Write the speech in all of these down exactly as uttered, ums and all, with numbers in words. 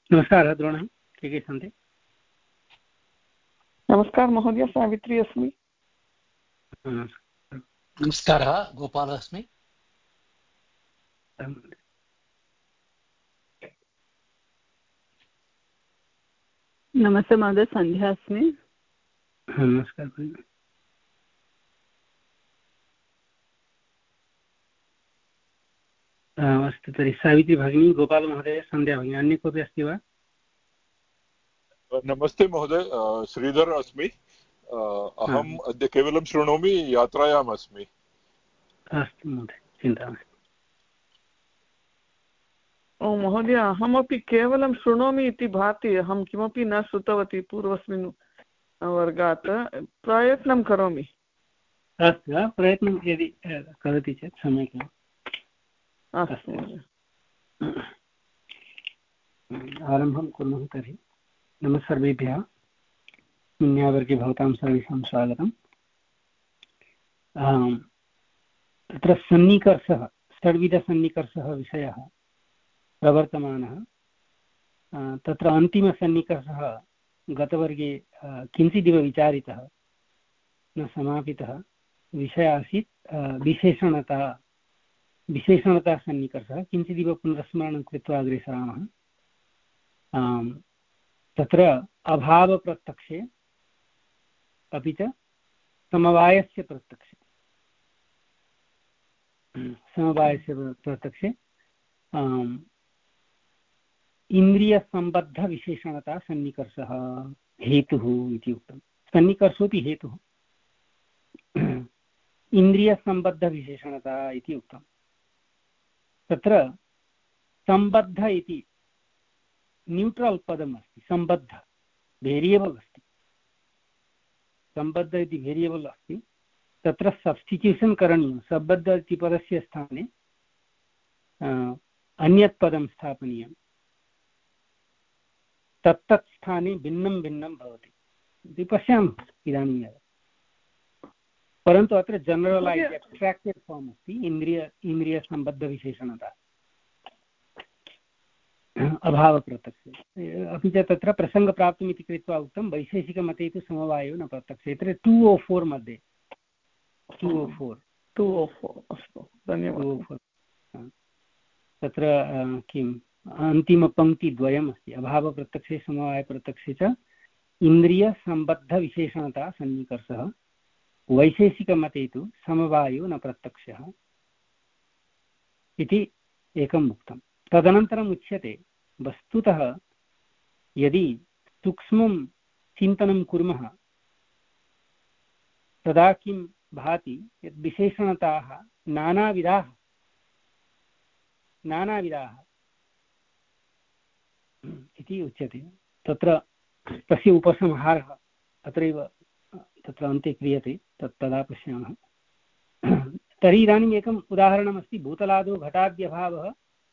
नमस्कारः द्रोणः, के के सन्ति? नमस्कारः महोदय, सावित्री अस्मि। नमस्कारः, गोपालः अस्मि। नमस्ते महोदय, सन्ध्या अस्मि। नमस्कारः। अस्तु, तर्हि सावित्री भगिनी, गोपालमहोदय, सन्ध्या भगिनी, अन्य कोऽपि अस्ति वा? नमस्ते महोदय, श्रीधर अस्मि। अहम् अद्य केवलं शृणोमि, यात्रायाम् अस्मि। अस्तु महोदय, चिन्ता नास्ति। ओ महोदय, अहमपि केवलं शृणोमि इति भाति, अहं किमपि न श्रुतवती पूर्वस्मिन् वर्गात्। प्रयत्नं करोमि। अस्तु, प्रयत्नं यदि करोति चेत् सम्यक्। अस्तु, आरम्भं कुर्मः तर्हि। नमः सर्वेभ्यः। पुण्यावर्गे भवतां सर्वेषां स्वागतम्। तत्र सन्निकर्षः, षड्विधसन्निकर्षः विषयः प्रवर्तमानः। तत्र अन्तिमसन्निकर्षः गतवर्गे किञ्चिदिव विचारितः, न समापितः। विषयः आसीत् विशेषणता विशेषणतासन्निकर्षः। किञ्चिदिव पुनर्स्मरणं कृत्वा अग्रे सरामः। तत्र अभावप्रत्यक्षे अपि च समवायस्य प्रत्यक्षे समवायस्य प्रत्यक्षे इन्द्रियसम्बद्धविशेषणता सन्निकर्षः हेतुः इति उक्तं। सन्निकर्षोऽपि हेतुः, इन्द्रियसम्बद्धविशेषणता इति उक्तं। तत्र सम्बद्ध इति न्यूट्रल् पदम् अस्ति। सम्बद्ध वेरियेबल् अस्ति। सम्बद्ध इति वेरियेबल् अस्ति। तत्र सब्स्टिट्यूशन् करणीयं। सम्बद्ध इति पदस्य स्थाने अन्यत् पदं स्थापनीयं। तत्तत् स्थाने भिन्नं भिन्नं भवति इति पश्यामः इदानीमेव। परन्तु अत्र जनरलैज्ड् एब्स्ट्राक्टेड् फार्म् अस्ति इन्द्रिय इन्द्रियसम्बद्धविशेषणता अभावप्रत्यक्षे। अपि च तत्र प्रसङ्गप्राप्तम् इति कृत्वा उक्तं वैशेषिकमते तु समवायो न प्रत्यक्षे। तत्र टु ओ फोर् मध्ये two oh four two oh four अस्तु, धन्यवादः। तत्र किम् अन्तिमपङ्क्तिद्वयम् अस्ति। अभावप्रत्यक्षे समवायप्रत्यक्षे च इन्द्रियसम्बद्धविशेषणता सन्निकर्षः, वैशेषिकमते तु समवायो न प्रत्यक्षः इति एकम् उक्तं। तदनन्तरम् उच्यते वस्तुतः यदि सूक्ष्मं चिन्तनं कुर्मः तदा किं भाति यत् विशेषणताः नानाविधाः नानाविधाः इति उच्यते। तत्र तस्य उपसंहारः अत्रैव तत्र अन्ते क्रियते, तत् तदा पश्यामः। तर्हि इदानीम् एकम् उदाहरणमस्ति। भूतलादौ घटाद्यभावः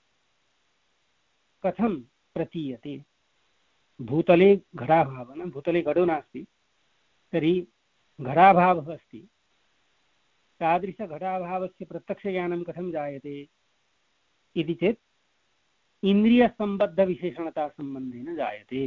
कथं प्रतीयते। भूतले घटाभावः, न भूतले घटो नास्ति, तर्हि घटाभावः अस्ति। तादृशघटाभावस्य प्रत्यक्षज्ञानं कथं जायते इति चेत् इन्द्रियसम्बद्धविशेषणतासम्बन्धेन जायते।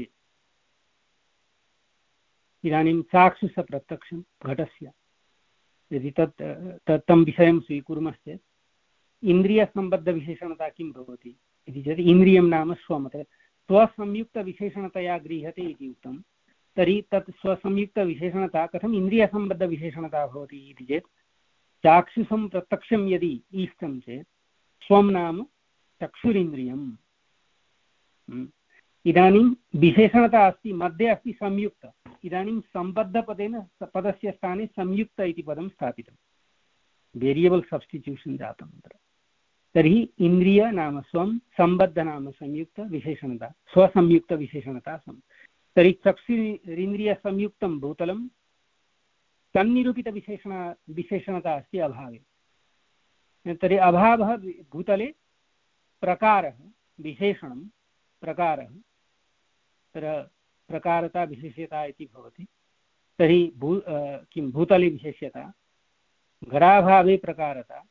इदानीं चाक्षुषप्रत्यक्षं घटस्य यदि तत् तं विषयं स्वीकुर्मश्चेत् इन्द्रियसम्बद्धविशेषणता किं भवति इति चेत् इन्द्रियं नाम स्वम्, स्वसंयुक्तविशेषणतया गृह्यते इति उक्तं। तर्हि तत् स्वसंयुक्तविशेषणता कथम् इन्द्रियसम्बद्धविशेषणता भवति इति चेत् चाक्षुषं प्रत्यक्षं यदि ईष्टं चेत् स्वं नाम चक्षुरिन्द्रियम्। इदानीं विशेषणता अस्ति, मध्ये अस्ति संयुक्त। इदानीं सम्बद्धपदेन पदस्य स्थाने संयुक्त इति पदं स्थापितं, वेरियेबल् सब्स्टिट्यूशन् जातं तत्र। तर्हि इन्द्रिय नाम स्वं, सम्बद्ध नाम संयुक्त विशेषणता, स्वसंयुक्तविशेषणता सम्। तर्हि चक्षुरिन्द्रियसंयुक्तं भूतलं तन्निरूपितविशेषण विशेषणता अस्ति अभावे। तर्हि अभावः भूतले प्रकारः, विशेषणं प्रकारः, तत्र प्रकारता विशेष्यता इति भवति। तर्हि भू किं भूतले विशेष्यता, घटाभावे प्रकारता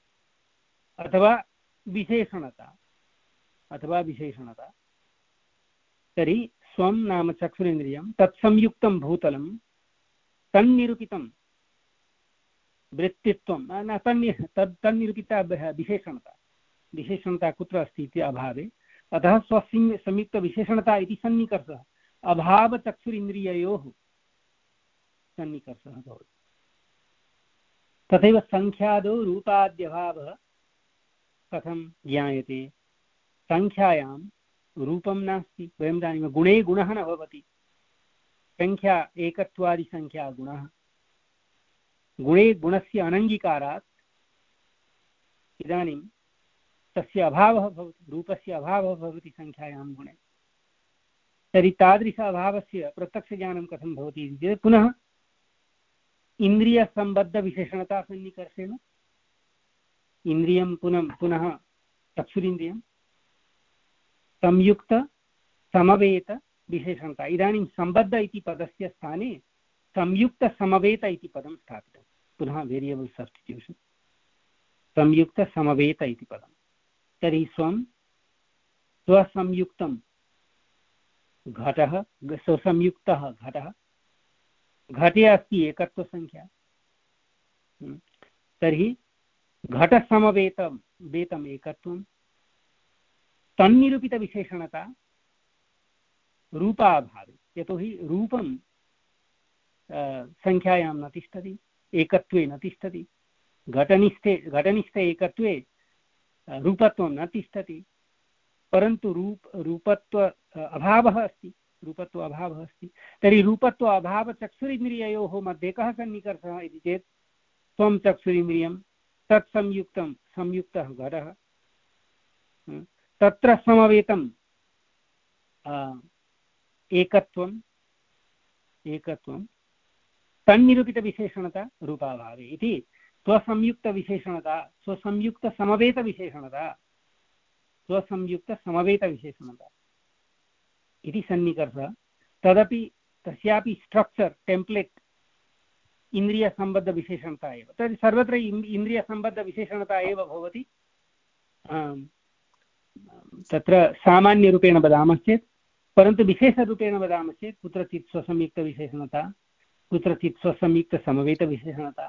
अथवा विशेषणता अथवा विशेषणता। तर्हि स्वं नाम चक्षुरिन्द्रियं तत्संयुक्तं भूतलं तन्निरूपितं वृत्तित्वं न तन्नि तद् तन्निरूपिता विशेषणता विशेषणता कुत्र अस्ति इति अभावे अतः स्वस्य संयुक्तविशेषणता इति सन्निकर्षः अभावचक्षुरिन्द्रिययोः सन्निकर्षः भवति। तथैव सङ्ख्यादौ रूपाद्यभावः कथं ज्ञायते? सङ्ख्यायां रूपं नास्ति, वयं जानीमः गुणे गुणः न भवति। सङ्ख्या एकत्वादिसङ्ख्या गुणः, गुणे गुणस्य अनङ्गीकारात् इदानीं तस्य अभावः भवति, रूपस्य अभावः भवति सङ्ख्यायां गुणे। तर्हि तादृश अभावस्य प्रत्यक्षज्ञानं कथं भवति इति चेत् पुनः इन्द्रियसम्बद्धविशेषणता सन्निकर्षेण इन्द्रियं पुनः पुनः चक्षुरिन्द्रियं संयुक्त समवेत विशेषणता। इदानीं सम्बद्ध इति पदस्य स्थाने संयुक्त समवेत इति पदं स्थापितं, पुनः वेरियबल् सब्स्टिट्यूशन्, संयुक्त समवेत इति पदं। तर्हि स्वं स्वसंयुक्तं घटः, स्वसंयुक्तः घटः, घटे अस्ति एकत्वसंख्या, तर्हि घटसमवेतं वेतम् एकत्वं, तन्निरूपितविशेषणता रूपाभावे, यतोहि रूपं संख्यायां न तिष्ठति, एकत्वे न तिष्ठति। घटनिष्ठे घटनिष्ठे एकत्वे रूपत्वं न तिष्ठति, परन्तु रूप रूपत्व अभावः अस्ति, रूपत्व अभावः अस्ति। तर्हि रूपत्व अभावचक्षुरिन्द्रिययोः मध्ये कः सन्निकर्षः इति चेत् स्वं चक्षुरिन्द्रियं तत्संयुक्तं संयुक्तः घटः, तत्र समवेतं एकत्वम् एकत्वं तन्निरूपितविशेषणता रूपाभावे इति स्वसंयुक्तविशेषणता स्वसंयुक्तसमवेतविशेषणता स्वसंयुक्तसमवेतविशेषणता इति सन्निकर्षः। तदपि तस्यापि स्ट्रक्चर् टेम्प्लेट् इन्द्रियसम्बद्धविशेषणता एव। तर्हि सर्वत्र इन्द्रियसम्बद्धविशेषणता एव भवति। तत्र सामान्यरूपेण वदामश्चेत्, परन्तु विशेषरूपेण वदामश्चेत् कुत्रचित् स्वसंयुक्तविशेषणता, कुत्रचित् स्वसंयुक्तसमवेतविशेषणता,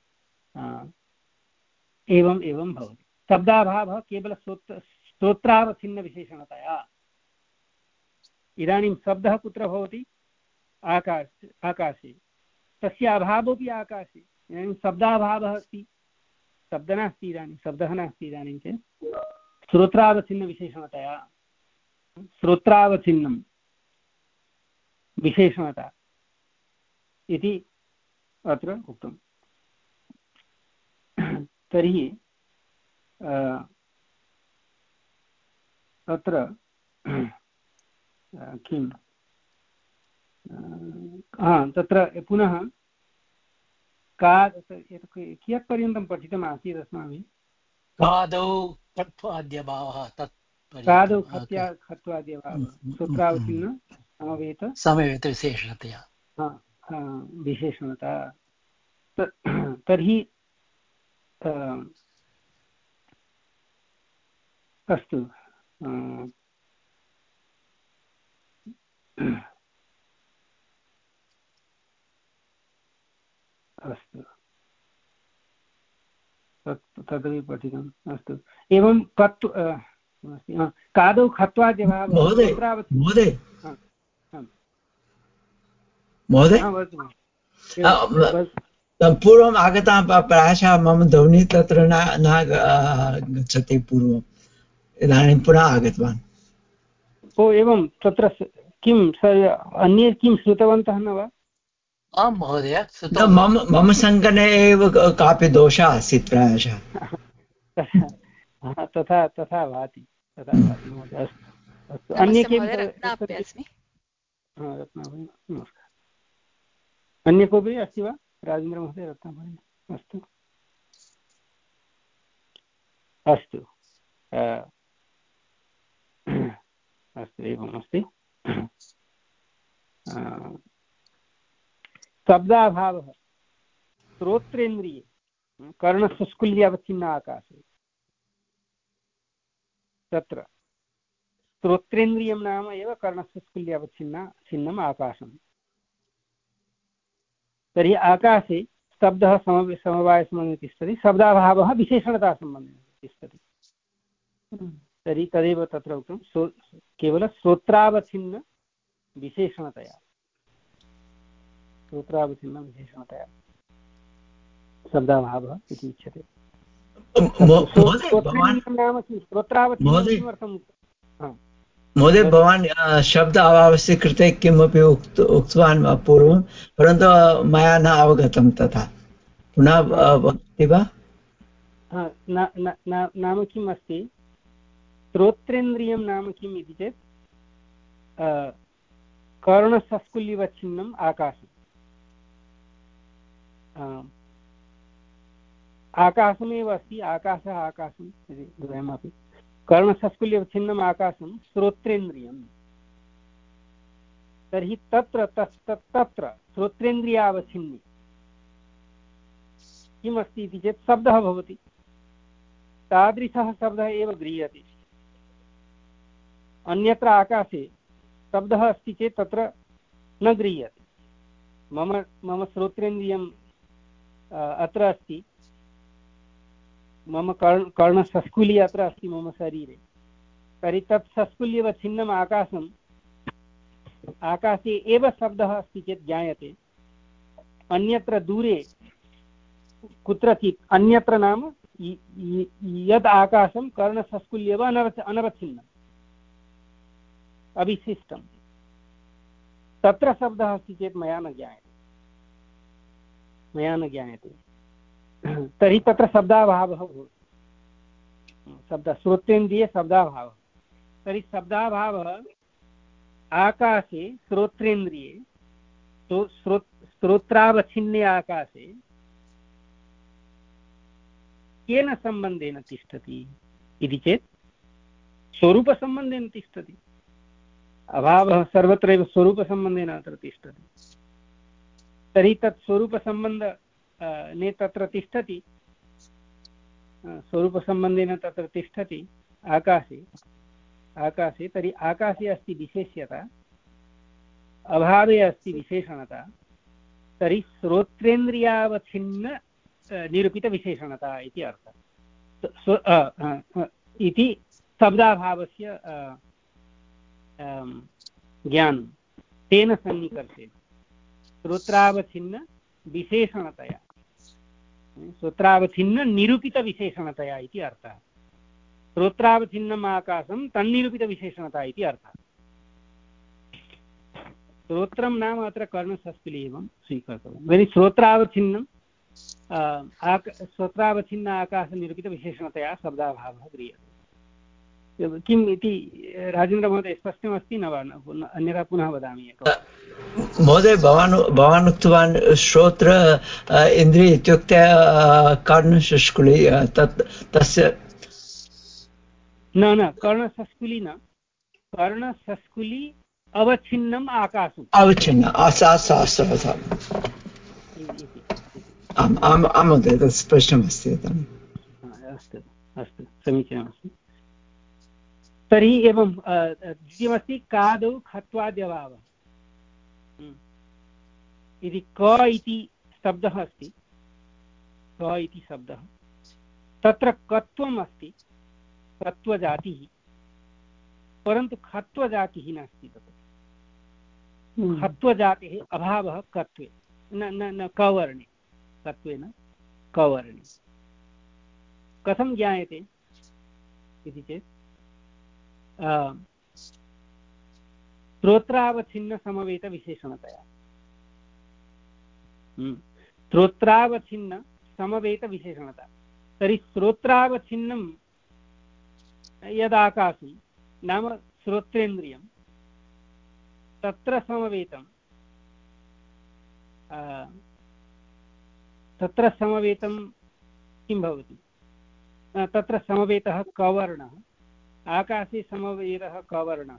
एवम् एवं भवति। शब्दाभावः केवल श्रोत्र श्रोत्रावच्छिन्नविशेषणतया। इदानीं शब्दः कुत्र भवति? आकाश आकाशे, तस्य अभावोऽपि आकाशे। इदानीं शब्दाभावः अस्ति, शब्दः नास्ति, इदानीं शब्दः नास्ति इदानीं चेत् श्रोत्रावच्छिन्नविशेषणतया, श्रोत्रावच्छिन्नं विशेषणता इति अत्र उक्तम्। तर्हि तत्र किं हा तत्र पुनः का कियत् पर्यन्तं पठितम् आसीत् अस्माभिः? कादौ खत्वाद्यभावः, तत् कादौ खत्या खत्वाद्यभावः श्रोत्रावच्छिन्न समवेत समवेतविशेषणतया विशेषणता। तर्हि अस्तु, अस्तु, तत् तदपि पठितम्। अस्तु, एवं कत् कादौ खत्वाद्यभावः महोदय पूर्वम् आगता प्रायशः मम ध्वनिः तत्र न न गच्छति पूर्वम्, इदानीं पुनः आगतवान्। ओ एवं, तत्र किं अन्ये किं श्रुतवन्तः न वा? आं महोदय, मम मम सङ्गणे एव कापि दोषः आसीत् प्रायशः। तथा तथा भाति तथा भाति महोदय। अस्तु अस्तु, अन्ये के नमस्कारः, अन्य कोऽपि अस्ति वा? राजेन्द्रमहोदय, रत्नाभगिनी, अस्तु अस्तु अस्तु एवम् अस्ति। शब्दाभावः श्रोत्रेन्द्रिये कर्णशुष्कुल्यावच्छिन्न आकाशे, तत्र श्रोत्रेन्द्रियं नाम एव कर्णस्य स्कुल्यावच्छिन्ना छिन्नम् आकाशम्। तर्हि आकाशे शब्दः सम समवायसम्बन्धेन तिष्ठति, शब्दाभावः विशेषणतासम्बन्धेन तिष्ठति। तर्हि तदेव तत्र उक्तं, श्रो केवल श्रोत्रावच्छिन्न विशेषणतया, श्रोत्रावच्छिन्न विशेषणतया शब्दाभावः इति उच्यते। महोदय, भवान् शब्द अभावस्य कृते किमपि उक्त उक्तवान् पूर्वं, परन्तु मया न अवगतं तथा। पुनः वदति वा? नाम किम् अस्ति, श्रोत्रेन्द्रियं नाम किम् इति चेत् कर्णसस्कुल्यवच्छिन्नम् आकाशम्। आकाशमेव अस्ति, आकाशः आकाशम् इति द्वयमपि। कर्णसस्कुल्यवच्छिन्नम् आकाशं श्रोत्रेन्द्रियं। तर्हि तत्र तत्र श्रोत्रेन्द्रियावच्छिन्ने किमस्ति इति चेत् शब्दः भवति। तादृशः शब्दः एव गृह्यते। अन्यत्र आकाशे शब्दः अस्ति चेत् तत्र न गृह्यते। मम मम श्रोत्रेन्द्रियं अत्र अस्ति, मम कर्ण कर्णसस्कुली अत्र अस्ति मम शरीरे। तर्हि तत् सस्कुल्यवच्छिन्नम् आकाशम्, आकाशे एव शब्दः अस्ति चेत् ज्ञायते। अन्यत्र दूरे कुत्रचित् अन्यत्र नाम यद् आकाशं कर्णसस्कुल्येव अनवच्छिन्नम् अविशिष्टं, तत्र शब्दः अस्ति चेत् मया न ज्ञायते, मया न ज्ञायते। तर्हि तत्र शब्दाभावः भवति। शब्द श्रोत्रेन्द्रिये शब्दाभावः। तर्हि शब्दाभावः आकाशे श्रोत्रेन्द्रिये श्रोत्रावच्छिन्ने आकाशे केन सम्बन्धेन तिष्ठति इति चेत् स्वरूपसम्बन्धेन तिष्ठति। अभावः सर्वत्रैव स्वरूपसम्बन्धेन अत्र तिष्ठति। तर्हि तत् स्वरूपसम्बन्ध ने तत्र तिष्ठति, स्वरूपसम्बन्धेन तत्र तिष्ठति आकाशे आकाशे तर्हि आकाशे अस्ति विशेष्यता, अभावे अस्ति विशेषणता। तर्हि श्रोत्रेन्द्रियावच्छिन्न निरूपितविशेषणता इति अर्थः। इति शब्दाभावस्य ज्ञानं तेन सन्निकर्षेण श्रोत्रावच्छिन्न विशेषणतया, श्रोत्रावच्छिन्न निरूपितविशेषणतया इति अर्थः। श्रोत्रावच्छिन्नम् आकाशं तन्निरूपितविशेषणता इति अर्थः। श्रोत्रं नाम अत्र कर्णसस्कुली एवं स्वीकर्तव्यं। यदि श्रोत्रावच्छिन्नं श्रोत्रावच्छिन्न आकाशनिरूपितविशेषणतया शब्दाभावः क्रियते। किम् इति राजेन्द्रमहोदय स्पष्टमस्ति न वा? अन्यथा पुनः वदामि एकवारं। महोदय, भवान् भवान् उक्तवान् श्रोत्र इन्द्रिय इत्युक्ते कर्णसस्कुली, तत् तस्य न न कर्णसस्कुली न, कर्णसस्कुली अवच्छिन्नम् आकाशम्। अवच्छिन्न आम् आम् आम् महोदय, तत् स्पष्टमस्ति। अस्तु अस्तु, समीचीनमस्ति। तर्हि एवं द्वितीयमस्ति कादौ खत्वाद्यभावः इति। क इति शब्दः अस्ति, क इति शब्दः, तत्र कत्वम् अस्ति, कत्वजातिः, परन्तु खत्वजातिः नास्ति तत्र। खत्वजातेः अभावः कत्वे न न न कवर्णे, कत्वे न कवर्णे। कथं ज्ञायते इति चेत् श्रोत्रावच्छिन्न समवेत विशेषणतया। श्रोत्रावच्छिन्न समवेत विशेषणता। तर्हि श्रोत्रावच्छिन्नं यदाकाशं नाम श्रोत्रेन्द्रियं, तत्र समवेतं तत्र समवेतं किं भवति? तत्र समवेतः कवर्णः, आकाशे समवेतः कवर्णः।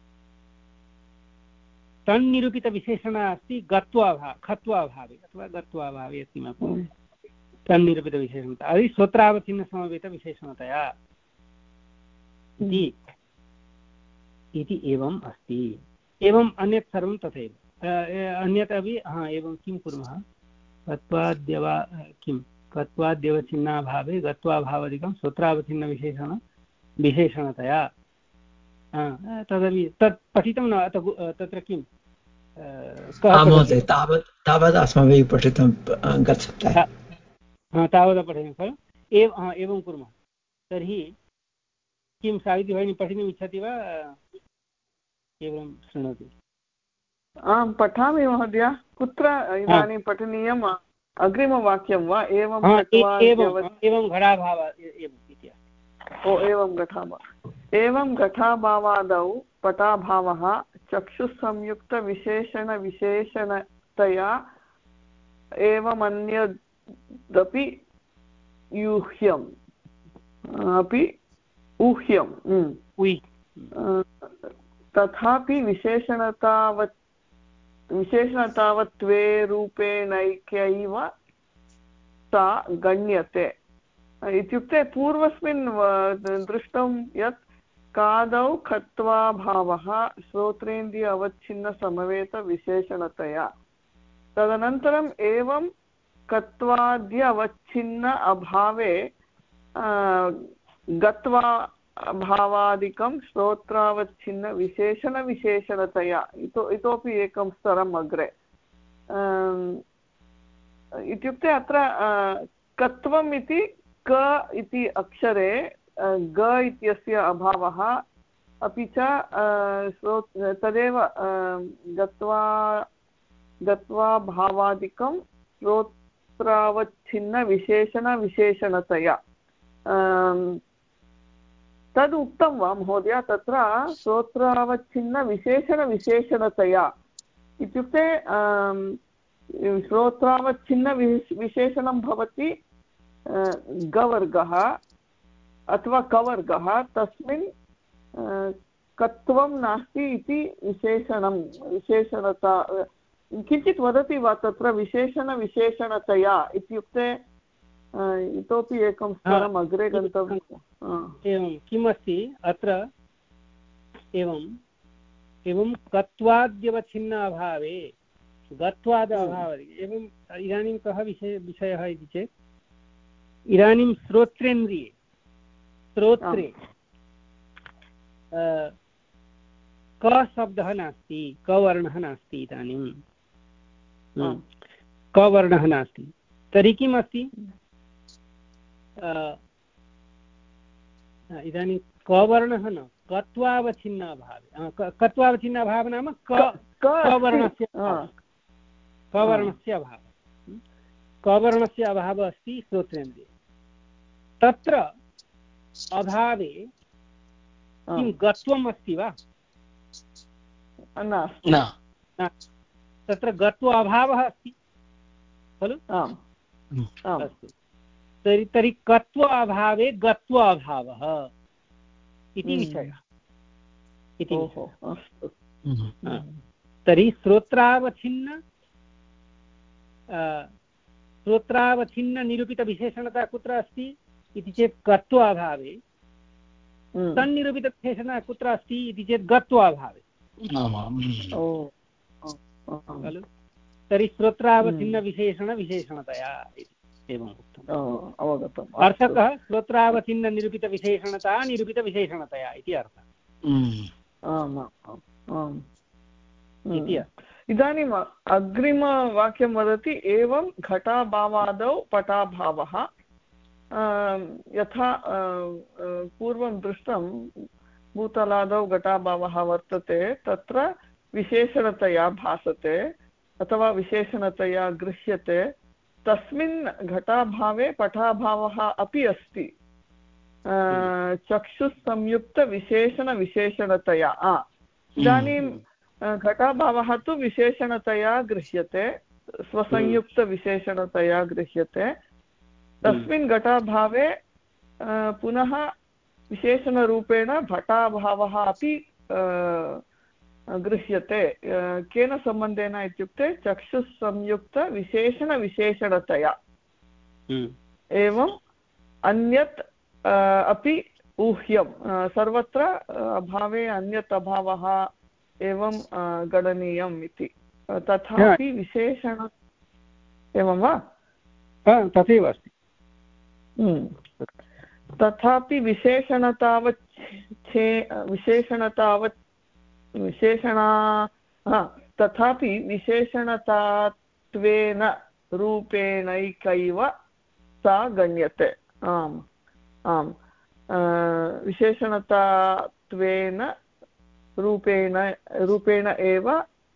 तन्निरूपितविशेषणः अस्ति गत्वाभावे, खत्वाभावे अथवा गत्वाभावे किमपि तन्निरूपितविशेषणता। अयि श्रोत्रावच्छिन्न समवेतविशेषणतया इति। इति एवम् अस्ति। एवम् अन्यत् सर्वं तथैव। अन्यत् अपि हा एवं किं कुर्मः कत्वाद्यवा किं कत्वाद्यवच्छिन्नाभावे गत्वाभावादिकं सूत्रावच्छिन्नविशेषण विशेषणतया तदपि तत् पठितं न तत्र किं महोदय तावत् तावत् अस्माभिः पठितं गच्छति तावत् पठितं खलु एव एवं कुर्मः। तर्हि किं सावित्री भगिनी पठितुम् इच्छति वा केवलं शृणोति? आं पठामि महोदय। कुत्र इदानीं पठनीयम्? अग्रिमवाक्यं वा? एवं एवं घटाभाव इति ओ एवं घटाभाव एवं घटाभावादौ पटाभावः चक्षुसंयुक्तविशेषणविशेषणतया एवमन्यदपि यूह्यम् अपि ऊह्यं तथापि विशेषणतावत् विशेषणतावत्त्वे रूपेणैक्यैव सा गण्यते। इत्युक्ते पूर्वस्मिन् दृष्टं यत् कादौ खत्वाभावः श्रोत्रेन्द्रिय अवच्छिन्नसमवेतविशेषणतया तदनन्तरम् एवं कत्वाद्य अवच्छिन्न अभावे गत्वा भावादिकं श्रोत्रावच्छिन्नविशेषणविशेषणतया इतो इतोपि एकं स्तरम् अग्रे। इत्युक्ते अत्र कत्वम् इति क इति अक्षरे ग इत्यस्य अभावः अपि च तदेव गत्वा गत्वा भावादिकं श्रोत्रावच्छिन्नविशेषणविशेषणतया तद् उक्तं वा महोदय? तत्र श्रोत्रावच्छिन्नविशेषणविशेषणतया इत्युक्ते श्रोत्रावच्छिन्नविशेषणं भवति गवर्गः अथवा कवर्गः तस्मिन् कत्वं नास्ति इति विशेषणं विशेषणता किञ्चित् वदति वा तत्र विशेषणविशेषणतया इत्युक्ते इतोपि एकं स्तरम् अग्रे गन्तव्यम्। एवं किमस्ति अत्र एवम् एवं कत्वाद्यवच्छिन्न अभावे गत्वाद अभावे एवम् इदानीं कः विषय विषयः इति चेत् इदानीं श्रोत्रेन्द्रिये श्रोत्रे क शब्दः नास्ति क वर्णः नास्ति इदानीं क वर्णः नास्ति तर्हि किम् अस्ति इदानीं क वर्णः न कत्वावच्छिन्नाभावे कत्वावच्छिन्नाभावः नाम क वर्णस्य क वर्णस्य अभावः क वर्णस्य अभावः अस्ति श्रोत्रेन्द्रिये। तत्र अभावे किं गत्वम् अस्ति वा? न। तत्र गत्व अभावः अस्ति खलु? अस्तु तर्हि तर्हि कत्व अभावे गत्व अभावः इति विषयः इति तर्हि श्रोत्रावच्छिन्न श्रोत्रावच्छिन्ननिरूपितविशेषणता कुत्र अस्ति इति चेत् कत्वाभावे तन्निरूपितविशेषणता कुत्र अस्ति इति चेत् गत्वाभावे खलु? तर्हि श्रोत्रावच्छिन्नविशेषणविशेषणतया एवम् उक्तम् अवगतम्। अर्थकः श्रोत्रावच्छिन्ननिरूपितविशेषणता निरूपितविशेषणतया इति अर्थः इति अर्थः। इदानीम् अग्रिमवाक्यं वदति एवं घटाभावादौ पटाभावः यथा पूर्वं दृष्टं भूतलादौ घटाभावः वर्तते तत्र विशेषणतया भासते अथवा विशेषणतया गृह्यते तस्मिन् घटाभावे पटाभावः अपि अस्ति चक्षुसंयुक्तविशेषणविशेषणतया। इदानीं घटाभावः तु विशेषणतया गृह्यते स्वसंयुक्तविशेषणतया गृह्यते तस्मिन् घटाभावे पुनः विशेषणरूपेण घटाभावः अपि गृह्यते केन सम्बन्धेन इत्युक्ते चक्षुसंयुक्तविशेषणविशेषणतया। एवम् अन्यत् अपि ऊह्यं सर्वत्र अभावे अन्यत् अभावः एवं गणनीयम् इति तथापि विशेषण एवं वा तथैव अस्ति तथापि विशेषणतावत् छे विशेषणतावत् विशेषणा तथापि विशेषणतात्वेन रूपेणैकैव सा गण्यते आम् आम् विशेषणतात्वेन रूपेण रूपेण एव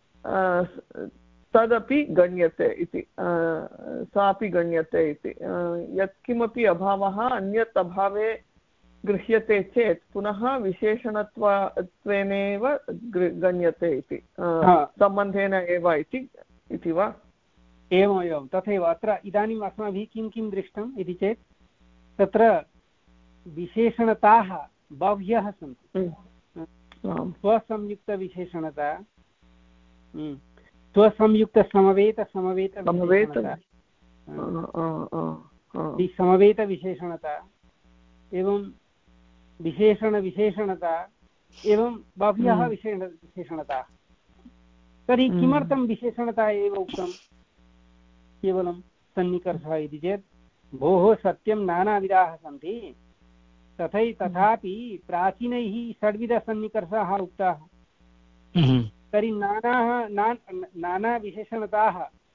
तदपि गण्यते इति सापि गण्यते इति यत्किमपि अभावः अन्यत् अभावे गृह्यते चेत् पुनः विशेषणत्वेनैव गण्यते इति सम्बन्धेन एव इति वा एवम् एवं तथैव अत्र इदानीम् अस्माभिः किं किं दृष्टम् इति चेत् तत्र विशेषणताः बह्व्यः सन्ति स्वसंयुक्तविशेषणता स्वसंयुक्तसमवेतसमवेतविशेषणता समवेतविशेषणता एवं विशेषणविशेषणता एवं बह्व्यः विशेष विशेषणताः तर्हि किमर्थं विशेषणता एव उक्तं केवलं सन्निकर्षः इति चेत् भोः सत्यं नानाविधाः सन्ति तथै तथापि प्राचीनैः षड्विधसन्निकर्षाः उक्ताः तर्हि नानाः नानाविशेषणताः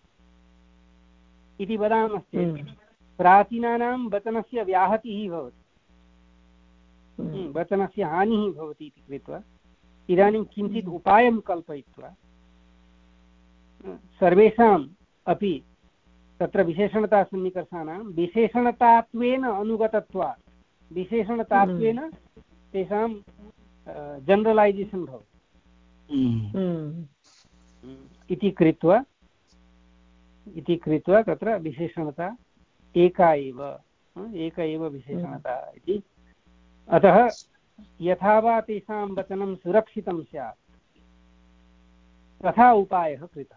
इति वदामश्चेत् प्राचीनानां वचनस्य व्याहतिः भवति वचनस्य हानिः भवति इति कृत्वा इदानीं किञ्चित् उपायं कल्पयित्वा सर्वेषाम् अपि तत्र विशेषणतासन्निकर्षाणां विशेषणतात्वेन अनुगतत्वात् विशेषणतात्वेन तेषां जनरलैजेशन् भवति इति कृत्वा इति कृत्वा तत्र विशेषणता एका एव एक एव विशेषणता इति अतः यथा वा तेषां वचनं सुरक्षितं स्यात् तथा उपायः कृतः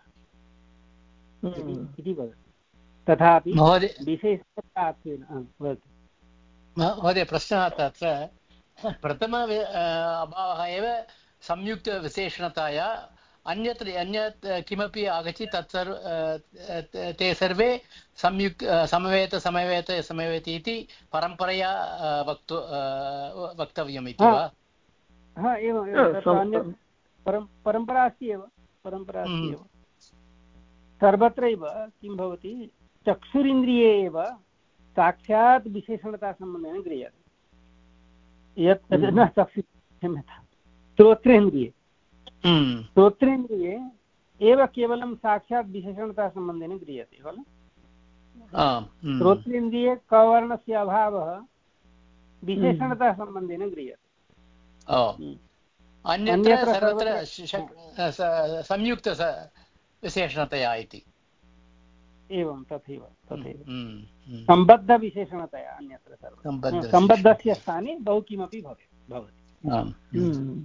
इति वदति तथापि विशेषतात्वेन वदतु महोदय प्रश्नः तत्र प्रथम अभावः एव संयुक्तविशेषणताया अन्यत्र अन्यत् किमपि आगच्छति तत् सर्व ते सर्वे संयुक्त समवेत समवेत समवेत इति परम्परया वक्तु वक्तव्यम् इति वा हा एवम् एवं परम्परा अस्ति एव परम्परा अस्ति एव सर्वत्रैव किं भवति चक्षुरिन्द्रिये एव साक्षात् विशेषणतासम्बन्धेन गृह्यते यत् न चक्षु क्षम्यतां श्रोत्रेन्द्रिये श्रोत्रेन्द्रिये एव केवलं साक्षात् विशेषणतासम्बन्धेन गृह्यते खलु श्रोत्रेन्द्रिये कवर्णस्य अभावः विशेषणतासम्बन्धेन गृह्यते अन्यत्र सर्वत्र संयुक्त विशेषणतया इति एवं तथैव तथैव सम्बद्धविशेषणतया अन्यत्र सर्वत्र सम्बद्धस्य स्थाने बहु किमपि भवेत् भवति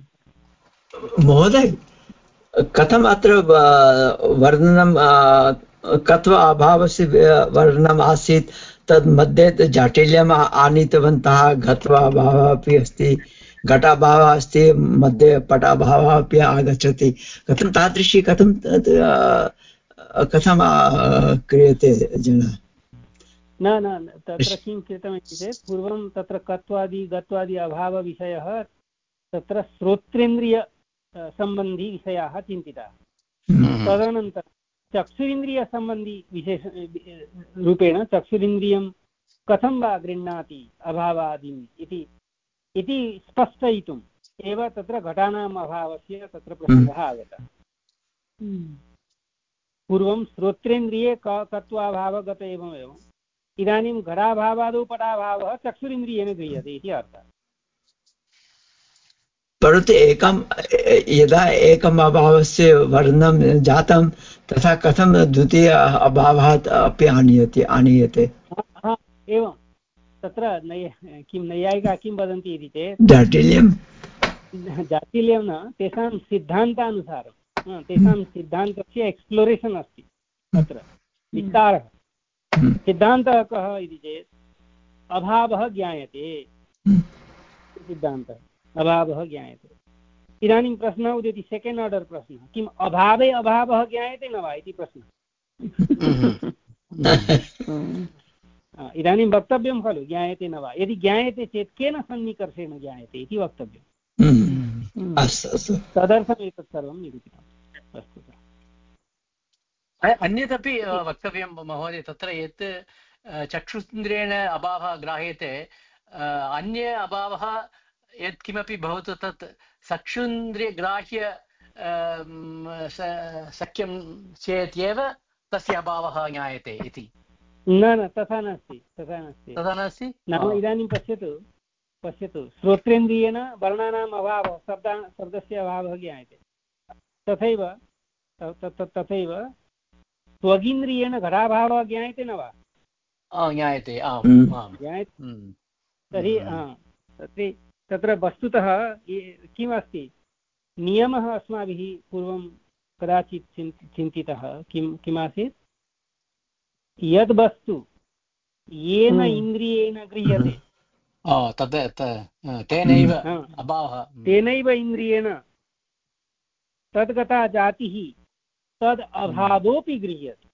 महोदय कथम् अत्र वर्णनं कत्व अभावस्य वर्णनम् आसीत् तद् मध्ये जाटिल्यम् आनीतवन्तः घत्वा अभावः अपि अस्ति घटाभावः अस्ति मध्ये पटाभावः अपि आगच्छति कथं तादृशी कथं कथं क्रियते जनः न न तत्र किं कृतमिति चेत् पूर्वं तत्र कत्वादि गत्वादि अभावविषयः तत्र श्रोत्रेन्द्रिय सम्बन्धी विषयाः चिन्तिताः तदनन्तरं चक्षुरिन्द्रियसम्बन्धी विशेष रूपेण चक्षुरिन्द्रियं कथं वा गृह्णाति अभावादीन् इति इति स्पष्टयितुम् एव तत्र घटानाम् अभावस्य तत्र प्रसङ्गः आगतः पूर्वं श्रोत्रेन्द्रिये कत्वाभावगत एवमेव इदानीं घटाभावादौ पटाभावः चक्षुरिन्द्रियेण गृह्यते इति अर्थः परन्तु एकं यदा एकम् अभावस्य वर्णनं जातं तथा कथं द्वितीय अभावः अपि आनीयते आनीयते एवं तत्र नय किं नैयायिकाः किं वदन्ति इति चेत् जाटिल्यं जाटिल्यं न तेषां सिद्धान्तानुसारं तेषां सिद्धान्तस्य एक्स्प्लोरेशन् अस्ति तत्र विस्तारः सिद्धान्तः कः इति चेत् अभावः ज्ञायते सिद्धान्तः, अभावः ज्ञायते। इदानीं प्रश्नः उदेति, सेकेण्ड् आर्डर् प्रश्नः, किम् अभावे अभावः ज्ञायते न वा इति प्रश्नः। इदानीं वक्तव्यं खलु, ज्ञायते न वा, यदि ज्ञायते चेत् केन सन्निकर्षेण ज्ञायते इति वक्तव्यं। तदर्थम् एतत् सर्वं निरूपितम् वस्तुतः। अन्यदपि वक्तव्यं महोदय, तत्र यत् चक्षुन्द्रेण अभावः ग्राह्यते, अन्य अभावः यत्किमपि भवतु तत् चक्षुन्द्रियग्राह्य शक्यं चेत् एव तस्य अभावः ज्ञायते इति। न न तथा नास्ति, तथा नास्ति, तथा नास्ति। नाम इदानीं पश्यतु पश्यतु श्रोत्रेन्द्रियेण वर्णानाम् अभावः, शब्दा शब्दस्य अभावः ज्ञायते। तथैव तथैव त्वगिन्द्रियेण घटाभावः ज्ञायते न वा? ज्ञायते, ज्ञायते। तर्हि तर्हि तत्र वस्तुतः किमस्ति, नियमः अस्माभिः पूर्वं कदाचित् चिन्तितः, किं किमासीत्, यद् वस्तु येन इन्द्रियेण गृह्यते तेनैव अभावः, तेनैव इन्द्रियेण तद्गता जातिः तद् अभावोऽपि गृह्यते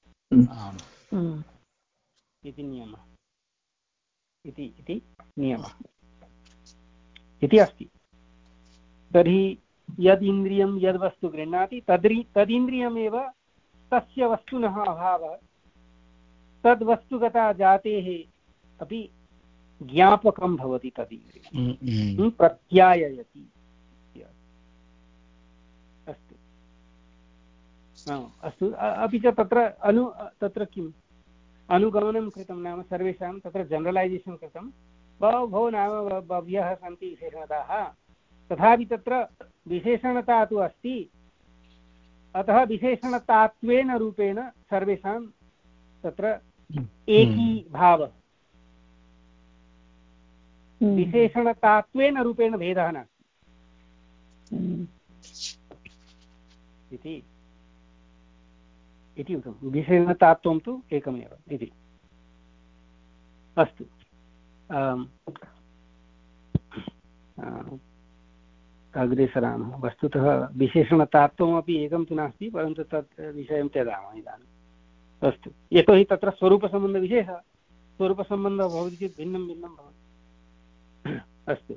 इति नियमः, इति इति नियमः इति अस्ति। तर्हि यद् इन्द्रियं यद् वस्तु गृह्णाति तद्रि तदिन्द्रियमेव तस्य वस्तुनः अभावः तद्वस्तुगता जातेः अपि ज्ञापकं भवति, तदिन्द्रियं प्रत्याययति। अस्तु अस्तु अपि च तत्र अनु तत्र किम् अनुगमनं कृतं, नाम सर्वेषां तत्र जनरलैजेशन् कृतं। बहवो नाम बह्व्यः सन्ति विशेषणताः, तथापि तत्र विशेषणता तु अस्ति, अतः विशेषणतात्वेन रूपेण सर्वेषां तत्र एकी भावः, विशेषणतात्वेन रूपेण भेदः नास्ति इति इति उक्तं। विशेषणतात्वं तु एकमेव इति। अस्तु, अग्रे सरामः। वस्तुतः विशेषणतात्वमपि एकं तु नास्ति, परन्तु तत् विषयं त्यजामः इदानीम्। अस्तु, यतोहि तत्र स्वरूपसम्बन्धविशेषः, स्वरूपसम्बन्धः भवति चेत् भिन्नं भिन्नं भवति। अस्तु,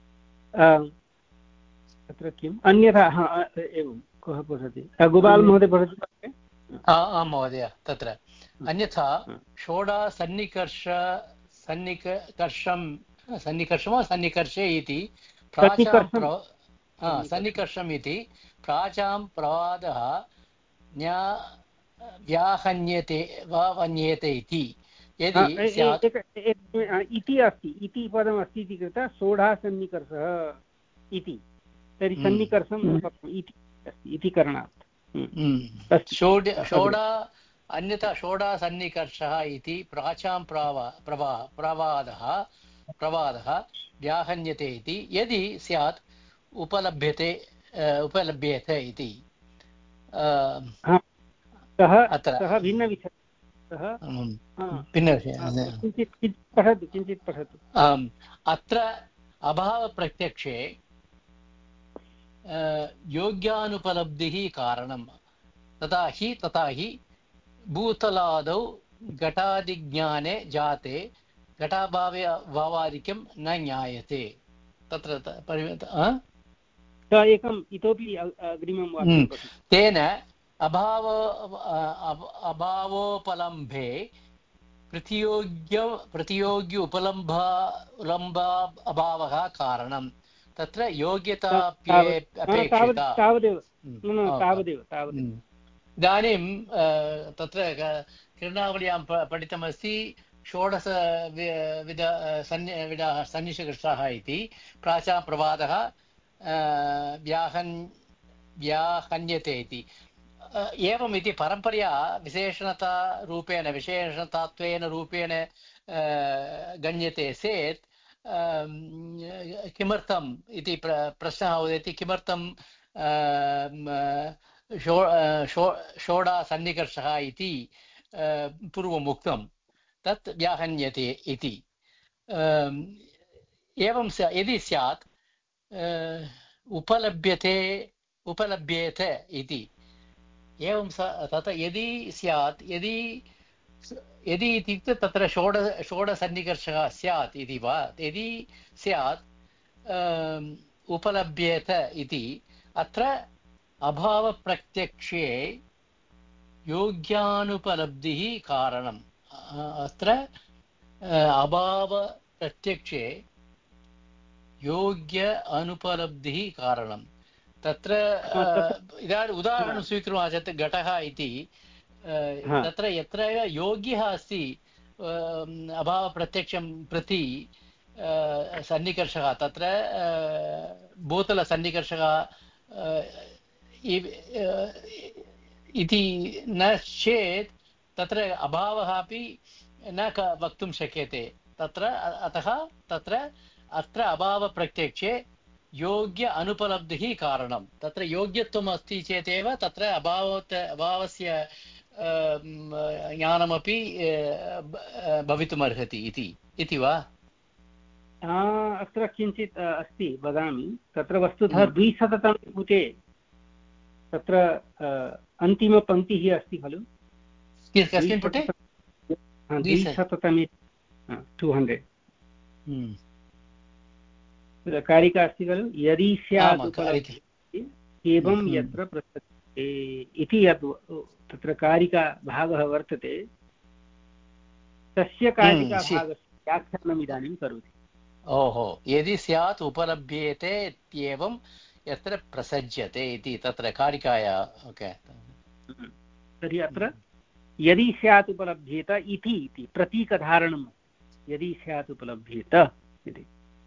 तत्र किम् अन्यथा एवं कः पठति, गोपाल महोदय पठति? आं महोदय, तत्र अन्यथा षोडा सन्निकर्ष सन्निकर्षं सन्निकर्षं वा सन्निकर्षे इति प्राचां सन्निकर्षम् इति प्राचां प्रवादः न्या व्याहन्यते वा वन्येते इति यदि स्यात् इति अस्ति, इति पदमस्ति इति कृत्वा षोडा सन्निकर्षः इति, तर्हि सन्निकर्षम् इति अस्ति इति करणात् षोडा अन्यथा षोडा सन्निकर्षः इति प्राचां प्रवा प्रवा प्रवादः प्रवादः व्याहन्यते इति यदि स्यात् उपलभ्यते उपलभ्यते इति। अत्र भिन्नविषयः, किञ्चित् पठतु किञ्चित् पठतु। अत्र अभावप्रत्यक्षे योग्यानुपलब्धिः कारणं, तथा हि तथा हि भूतलादौ घटादिज्ञाने जाते घटाभावे भावादिकं न ज्ञायते। तत्र एकम् इतोपि अग्रिमं वाक्यं तेन अभाव अभावोपलम्भे प्रतियोग्य प्रतियोग्य उपलम्भ उलम्ब अभावः कारणं। तत्र योग्यताप्यपेक्षिता तावदेव तावदेव तावदेव। इदानीं तत्र किरणावल्यां पठितमस्ति षोडश विध सन्नि विधाः सन्निकर्षाः इति प्राचां प्रवादः व्याहन् व्याहन्यते इति। एवमिति परम्परया विशेषणता रूपेण विशेषणतात्वेन रूपेण गण्यते चेत् किमर्थम् इति प्रश्नः उदेति, किमर्थं षोडा सन्निकर्षः इति पूर्वम् उक्तं, तत् व्याहन्यते इति। एवं यदि स्यात् उपलभ्यते उपलभ्येत इति एवं तथा यदि स्यात् यदि यदि इत्युक्ते तत्र षोड षोडसन्निकर्षः स्यात् इति वा यदि स्यात् उपलभ्येत इति अत्र अभावप्रत्यक्षे योग्यानुपलब्धिः कारणम् अत्र अभावप्रत्यक्षे योग्य अनुपलब्धिः कारणं तत्र इदानीम् उदाहरणं स्वीकुर्मः चेत् घटः इति तत्र यत्र योग्यः अस्ति अभावप्रत्यक्षं प्रति सन्निकर्षः तत्र भूतलसन्निकर्षः इति न चेत् तत्र अभावः अपि न वक्तुं शक्यते तत्र अतः तत्र अत्र अभावप्रत्यक्षे योग्य अनुपलब्धिः कारणं तत्र योग्यत्वम् अस्ति चेतेव तत्र अभावत् अभावस्य ज्ञानमपि भवितुमर्हति इति इति वा अत्र किञ्चित् अस्ति वदामि तत्र वस्तुतः द्विशततमे पुटे तत्र अन्तिमपङ्क्तिः अस्ति खलु कस्मिन् पुटे द्विशततमे टु हण्ड्रेड् कारिका अस्ति खलु यदि स्यात् एवं यत्र प्रसक्ते इति यत् तत्र कारिका भागः वर्तते तस्य कारिका भागस्य व्याख्यानम् इदानीं करोति ओहो यदि स्यात् उपलभ्येते इत्येवं यत्र प्रसज्यते इति तत्र कारिकाया ओके तर्हि अत्र यदि स्यात् उपलभ्येत इति इति प्रतीकधारणं यदि स्यात् उपलभ्येत इति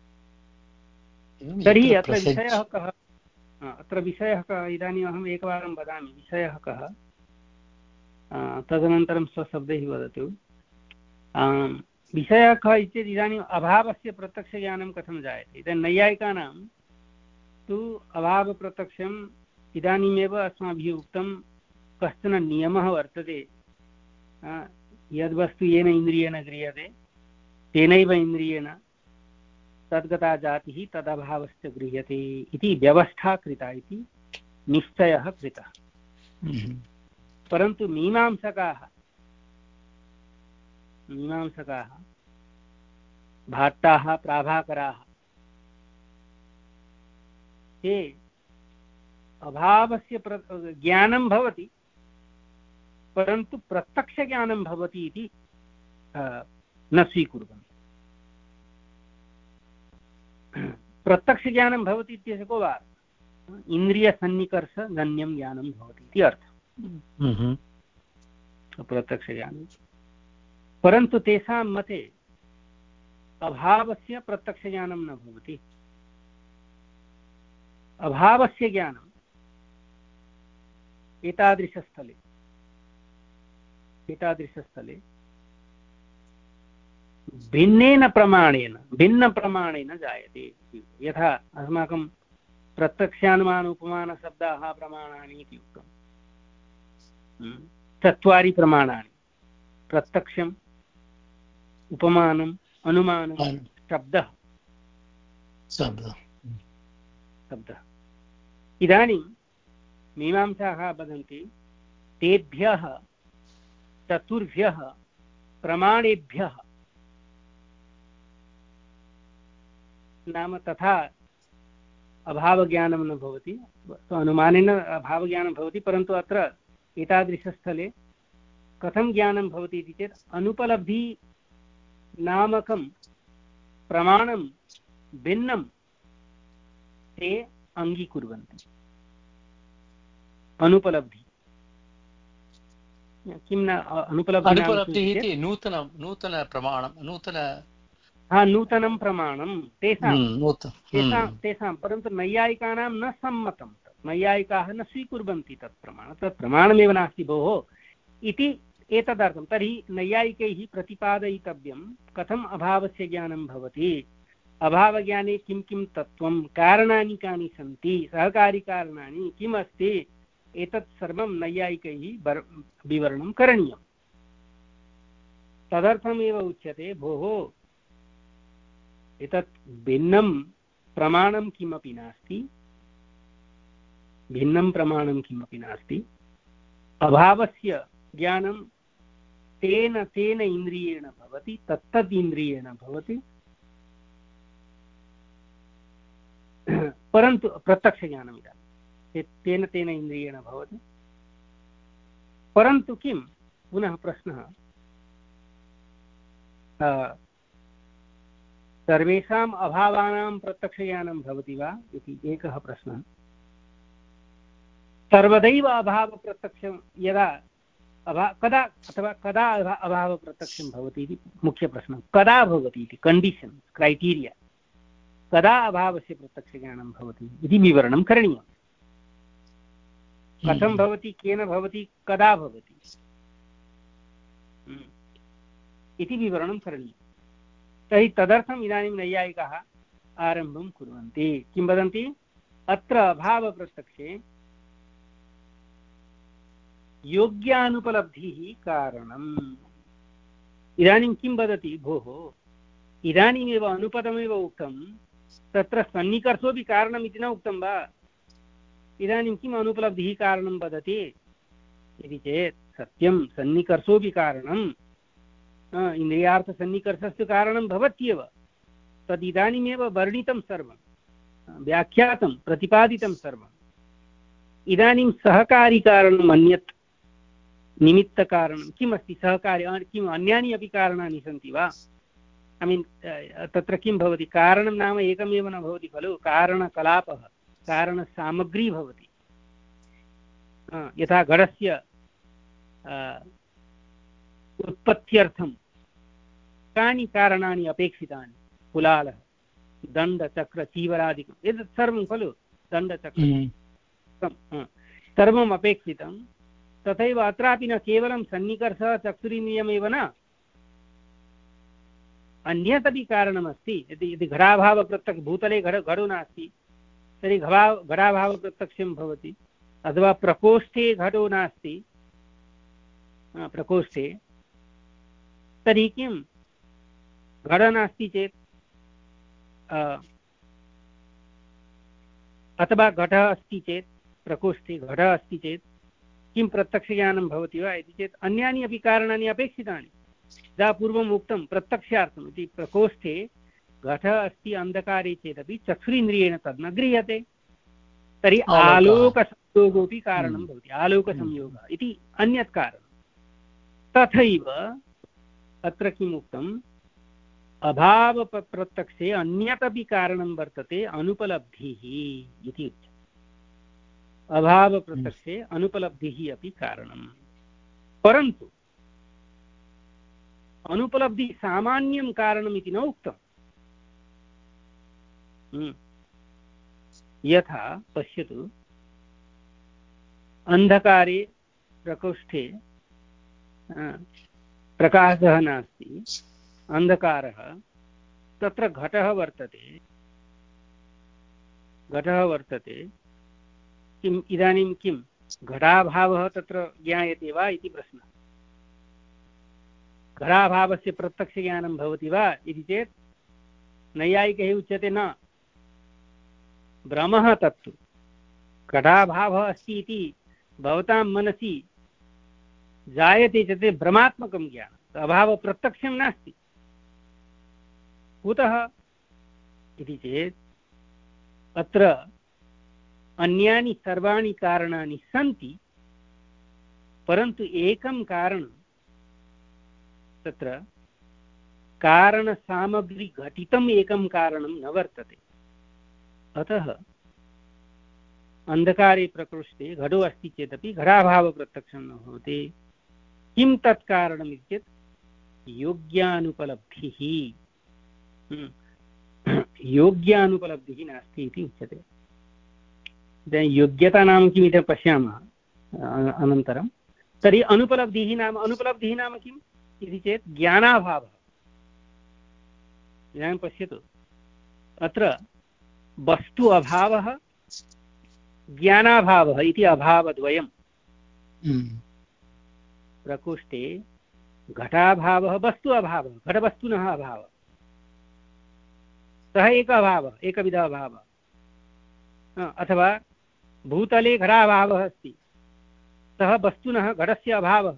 तर्हि अत्र विषयः कः अत्र विषयः कः इदानीम् अहम् एकवारं वदामि विषयः कः तदनन्तरं स्वशब्दैः वदतु विषयः कः इत्येतत् इदानीम् अभावस्य प्रत्यक्षज्ञानं कथं जायते इदानीं नैयायिकानां तु अभावप्रत्यक्षम् इदानीमेव अस्माभिः उक्तं कश्चन नियमः वर्तते यद्वस्तु येन इन्द्रियेण गृह्यते तेनैव इन्द्रियेण तद्गता जातिः तदभावश्च गृह्यते इति व्यवस्था कृता इति निश्चयः कृतः परन्तु मीमांसकाः मीमांसकाः भाट्टाः प्राभाकराः ते अभावस्य ज्ञानं भवति परन्तु प्रत्यक्षज्ञानं भवति इति न स्वीकुर्वन्ति प्रत्यक्षज्ञानं भवति इत्यस्य को वा इन्द्रियसन्निकर्षगण्यं ज्ञानं भवति इति अर्थः प्रत्यक्षज्ञानं परन्तु तेषां मते अभावस्य प्रत्यक्षज्ञानं न भवति अभावस्य ज्ञानम् एतादृशस्थले एतादृशस्थले भिन्नेन प्रमाणेन भिन्नप्रमाणेन जायते यथा अस्माकं प्रत्यक्षानुमान उपमानशब्दाः प्रमाणानि इति उक्तं चत्वारि प्रमाणानि प्रत्यक्षम् उपमानम् अनुमानं शब्दः शब्दः शब्दः इदानीं मीमांसाः वदन्ति तेभ्यः चतुर्भ्यः प्रमाणेभ्यः नाम तथा अभावज्ञानं न भवति अनुमानेन अभावज्ञानं भवति परन्तु अत्र एतादृशस्थले कथं ज्ञानं भवति इति चेत् अनुपलब्धि नामकं प्रमाणं भिन्नं ते अङ्गीकुर्वन्ति अनुपलब्धि किं न अनुपलब्धिः इति नूतन नूतन प्रमाणं नूतन हा नूतनं प्रमाणं तेषां तेषां तेषां परन्तु नैयायिकानां न सम्मतं नैयायिकाः न स्वीकुर्वन्ति तत् प्रमाणं तत् प्रमाणमेव नास्ति भोः इति एतदर्थं तर्हि नैयायिकैः प्रतिपादयितव्यं कथम् अभावस्य ज्ञानं भवति अभावज्ञाने किं किं तत्त्वं कारणानि कानि सन्ति सहकारिकारणानि किम् अस्ति एतत् सर्वं नैयायिकैः विवरणं करणीयं तदर्थमेव उच्यते भोः एतत् भिन्नं प्रमाणं किमपि नास्ति, भिन्नं प्रमाणं किमपि नास्ति। अभावस्य ज्ञानं तेन तेन इन्द्रियेण भवति, तत्तद् इन्द्रियेण भवति, परन्तु प्रत्यक्षज्ञानम् इदानीं तेन तेन इन्द्रियेण भवति, परन्तु किं पुनः प्रश्नः, सर्वेषाम् अभावानां प्रत्यक्षज्ञानं भवति वा इति एकः प्रश्नः। सर्वदैव अभावप्रत्यक्षं यदा अभा कदा अथवा कदा अभावप्रत्यक्षं भवति इति मुख्यप्रश्नः। कदा भवति इति कण्डीशन् क्राइटेरिया, कदा अभावस्य प्रत्यक्षज्ञानं भवति इति विवरणं करणीयम्। कथं भवति, केन भवति, कदा भवति इति विवरणं करणीयम्। तर्हि तदर्थम् इदानीं नैयायिकाः आरम्भं कुर्वन्ति। किं वदन्ति, अत्र अभावप्रत्यक्षे योग्यानुपलब्धिः कारणम्। इदानीं किं वदति, भोः इदानीमेव अनुपदमेव उक्तं, तत्र सन्निकर्षोऽपि कारणम् इति न उक्तं वा, इदानीं किम् अनुपलब्धिः कारणं वदति इति चेत्, सत्यं सन्निकर्षोऽपि कारणम्, इन्द्रियार्थसन्निकर्षस्य कारणं भवत्येव, तदिदानीमेव वर्णितं सर्वं, व्याख्यातं प्रतिपादितं सर्वम्। इदानीं सहकारिकारणम् अन्यत् निमित्तकारणं किमस्ति, सहकारी किम् अन्यानि अपि कारणानि सन्ति वा? ऐ मीन् तत्र किं भवति, कारणं नाम एकमेव न भवति खलु, कारणकलापः, कारणसामग्री भवति। यथा घटस्य उत्पत्त्यर्थं कानि कारणानि अपेक्षितानि, कुलालः, दण्डचक्र चीवरादिकम्, एतत् सर्वं खलु, दण्डचक्र सर्वम् अपेक्षितं। तथैव अत्रापि न केवलं सन्निकर्षः चक्षुरिन्द्रियमेव न, अन्यदपि कारणमस्ति। यदि यदि घटाभावप्रत्यक्ष, भूतले घट घटो नास्ति तर्हि घटा घटाभावप्रत्यक्षं भवति, अथवा प्रकोष्ठे घटो नास्ति, प्रकोष्ठे, तर्हि किं घट नास्ति चेत्, अथवा घटः अस्ति चेत्, प्रकोष्ठे घटः अस्ति चेत् किं प्रत्यक्षज्ञानं भवति वा इति चेत् अन्यानि अपि कारणानि अपेक्षितानि। यदा पूर्वम् उक्तं प्रत्यक्षार्थम् इति, प्रकोष्ठे घटः अस्ति अन्धकारे चेदपि चक्षुरिन्द्रियेण तद् न गृह्यते, तर्हि आलोकसंयोगोऽपि कारणं भवति, आलोकसंयोगः इति अन्यत् कारणं। तथैव अत्र किम् उक्तम्, अभावप्रत्यक्षे अन्यदपि कारणं वर्तते, अनुपलब्धिः इति उच्यते। अभावप्रत्यक्षे अनुपलब्धिः अपि कारणम्, परन्तु अनुपलब्धि सामान्यं कारणम् इति न उक्तम्। यथा पश्यतु, अन्धकारे प्रकोष्ठे प्रकाशः नास्ति, अन्धकारः, तत्र घटः वर्तते, घटः वर्तते, किम् इदानीं किं घटाभावः तत्र ज्ञायते वा इति प्रश्नः। घटाभावस्य प्रत्यक्षज्ञानं भवति वा इति चेत् नैयायिकैः उच्यते न, भ्रमः तत्तु। घटाभावः अस्ति इति भवतां मनसि जायते चेत् भ्रमात्मकं ज्ञानम्, अभावप्रत्यक्षं नास्ति। कुतः इति चेत् अत्र अन्यानि सर्वाणि कारणानि सन्ति, परन्तु एकं कारणं, तत्र कारणसामग्री घटितम् एकं कारणं न वर्तते। अतः अन्धकारे प्रकोष्ठे घटो अस्ति चेदपि घटाभावप्रत्यक्षं न भवति। किं तत् कारणम् इति चेत् योग्यानुपलब्धिः, योग्यानुपलब्धिः नास्ति इति उच्यते। योग्यता नाम किमिति पश्यामः अनन्तरं। तर्हि अनुपलब्धिः नाम, अनुपलब्धिः नाम किम् इति चेत् ज्ञानाभावः। इदानीं पश्यतु, अत्र वस्तु अभावः, ज्ञानाभावः इति अभावद्वयम्। प्रकोष्ठे घटाभावः, वस्तु अभावः, घटवस्तुनः अभावः। सः एकः अभावः, एकविधः अभावः। अथवा भूतले घटाभावः अस्ति, सः वस्तुनः घटस्य अभावः,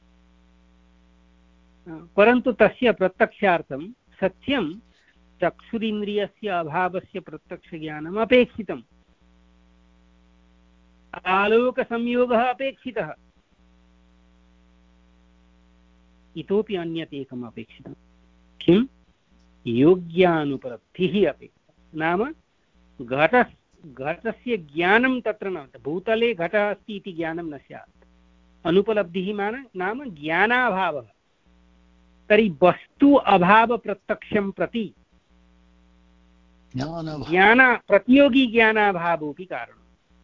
परन्तु तस्य प्रत्यक्षार्थं सत्यं चक्षुरिन्द्रियस्य अभावस्य प्रत्यक्षज्ञानम् अपेक्षितम्, आलोकसंयोगः अपेक्षितः, इतोपि अन्यत् एकम् अपेक्षितं। किं? योग्यानुपलब्धिः अपेक्षिता। नाम घट घटस्य ज्ञानं तत्र न, भूतले घटः अस्ति इति ज्ञानं न स्यात्। अनुपलब्धिः मान नाम ज्ञानाभावः। तर्हि वस्तु अभाव प्रत्यक्षं प्रति ज्ञान प्रतियोगी ज्ञानाभावोऽपि कारणम्।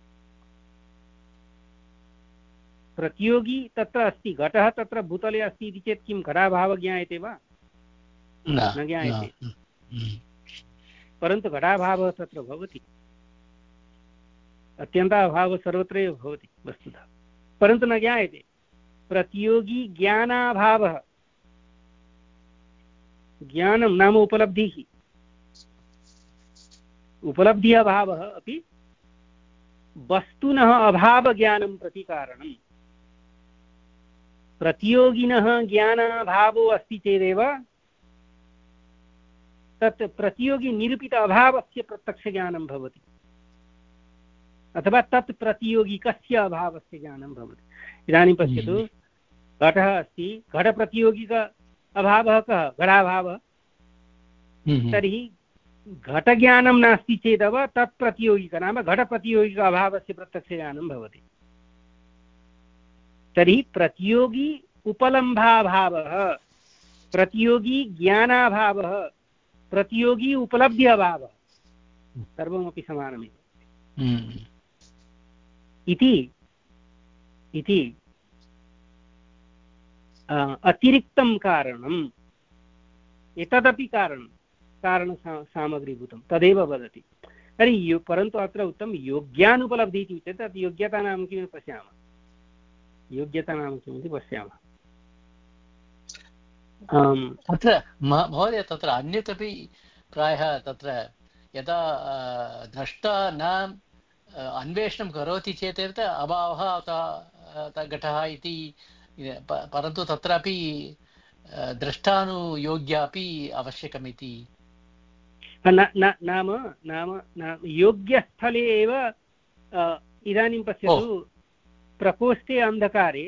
प्रतियोगी तत्र अस्ति, घटः तत्र भूतले अस्ति इति चेत् किं घटाभावः ज्ञायते वा? न ज्ञायते। परन्तु घटाभावः तत्र भवति, अत्यन्ताभावः सर्वत्रैव भवति वस्तुतः, परन्तु न ज्ञायते। प्रतियोगी ज्ञानाभावः, ज्ञानं नाम उपलब्धिः, उपलब्धि अभावः अपि वस्तुनः अभावज्ञानं प्रति कारणम्। प्रतियोगिनः ज्ञानाभावो अस्ति चेदेव तत् प्रतियोगी निरूपित अभावस्य प्रत्यक्षज्ञानं भवति, अथवा तत् प्रतियोगिकस्य अभावस्य ज्ञानं भवति। इदानीं पश्यतु, घटः अस्ति, घटप्रतियोगिक अभावः कः? घटाभावः। तर्हि घटज्ञानं नास्ति चेदव तत् प्रतियोगिक नाम घटप्रतियोगिक अभावस्य प्रत्यक्षज्ञानं भवति। तर्हि प्रतियोगी उपलम्भाभावः, प्रतियोगी ज्ञानाभावः, प्रतियोगी उपलब्धि अभावः, सर्वमपि समानमेव इति इति अतिरिक्तं कारणम्, एतदपि कारणं कारणसामग्रीभूतं तदेव वदति। तर्हि परन्तु अत्र उक्तं योग्यानुपलब्धिः इति उच्यते। तत् योग्यता नाम किं पश्यामः, योग्यता नाम किमिति पश्यामः। तत्र महोदय तत्र अन्यत् अपि प्रायः तत्र यदा द्रष्टा न अन्वेषणं करोति चेत् अभावः अथवा घटः इति, परन्तु तत्रापि द्रष्टानुयोग्यापि आवश्यकमिति। नाम नाम योग्यस्थले एव इदानीं पश्यतु, प्रकोष्ठे अन्धकारे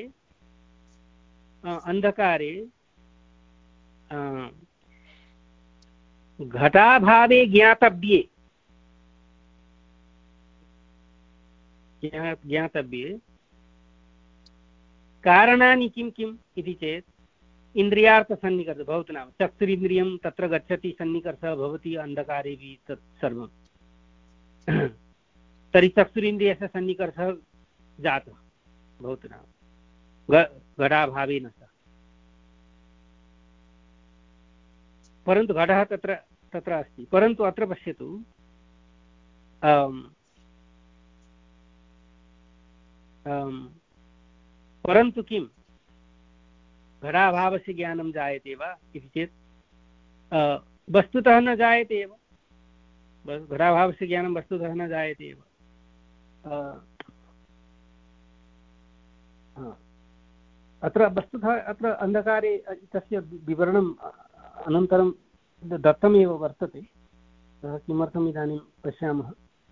अन्धकारे घटाभावे ज्ञातव्ये ज्ञातव्ये कारणानि किं किम् इति चेत् इन्द्रियार्थसन्निकर्षः भवतु, नाम चक्षुरिन्द्रियं तत्र गच्छति, सन्निकर्षः भवति अन्धकारेऽपि तत् सर्वं। तर्हि चक्षुरिन्द्रियस्य सन्निकर्षः जातः भवतु, नाम घटाभावेन सह। परन्तु घटः तत्र तत्र अस्ति, परन्तु अत्र पश्यतु, परन्तु किं घटाभावस्य ज्ञानं जायते वा इति चेत् वस्तुतः न जायते एव। घटाभावस्य ज्ञानं वस्तुतः न जायते एव। अत्र वस्तुतः अत्र अन्धकारे तस्य विवरणम् अनन्तरं दत्तमेव वर्तते। किमर्थम् इदानीं पश्यामः,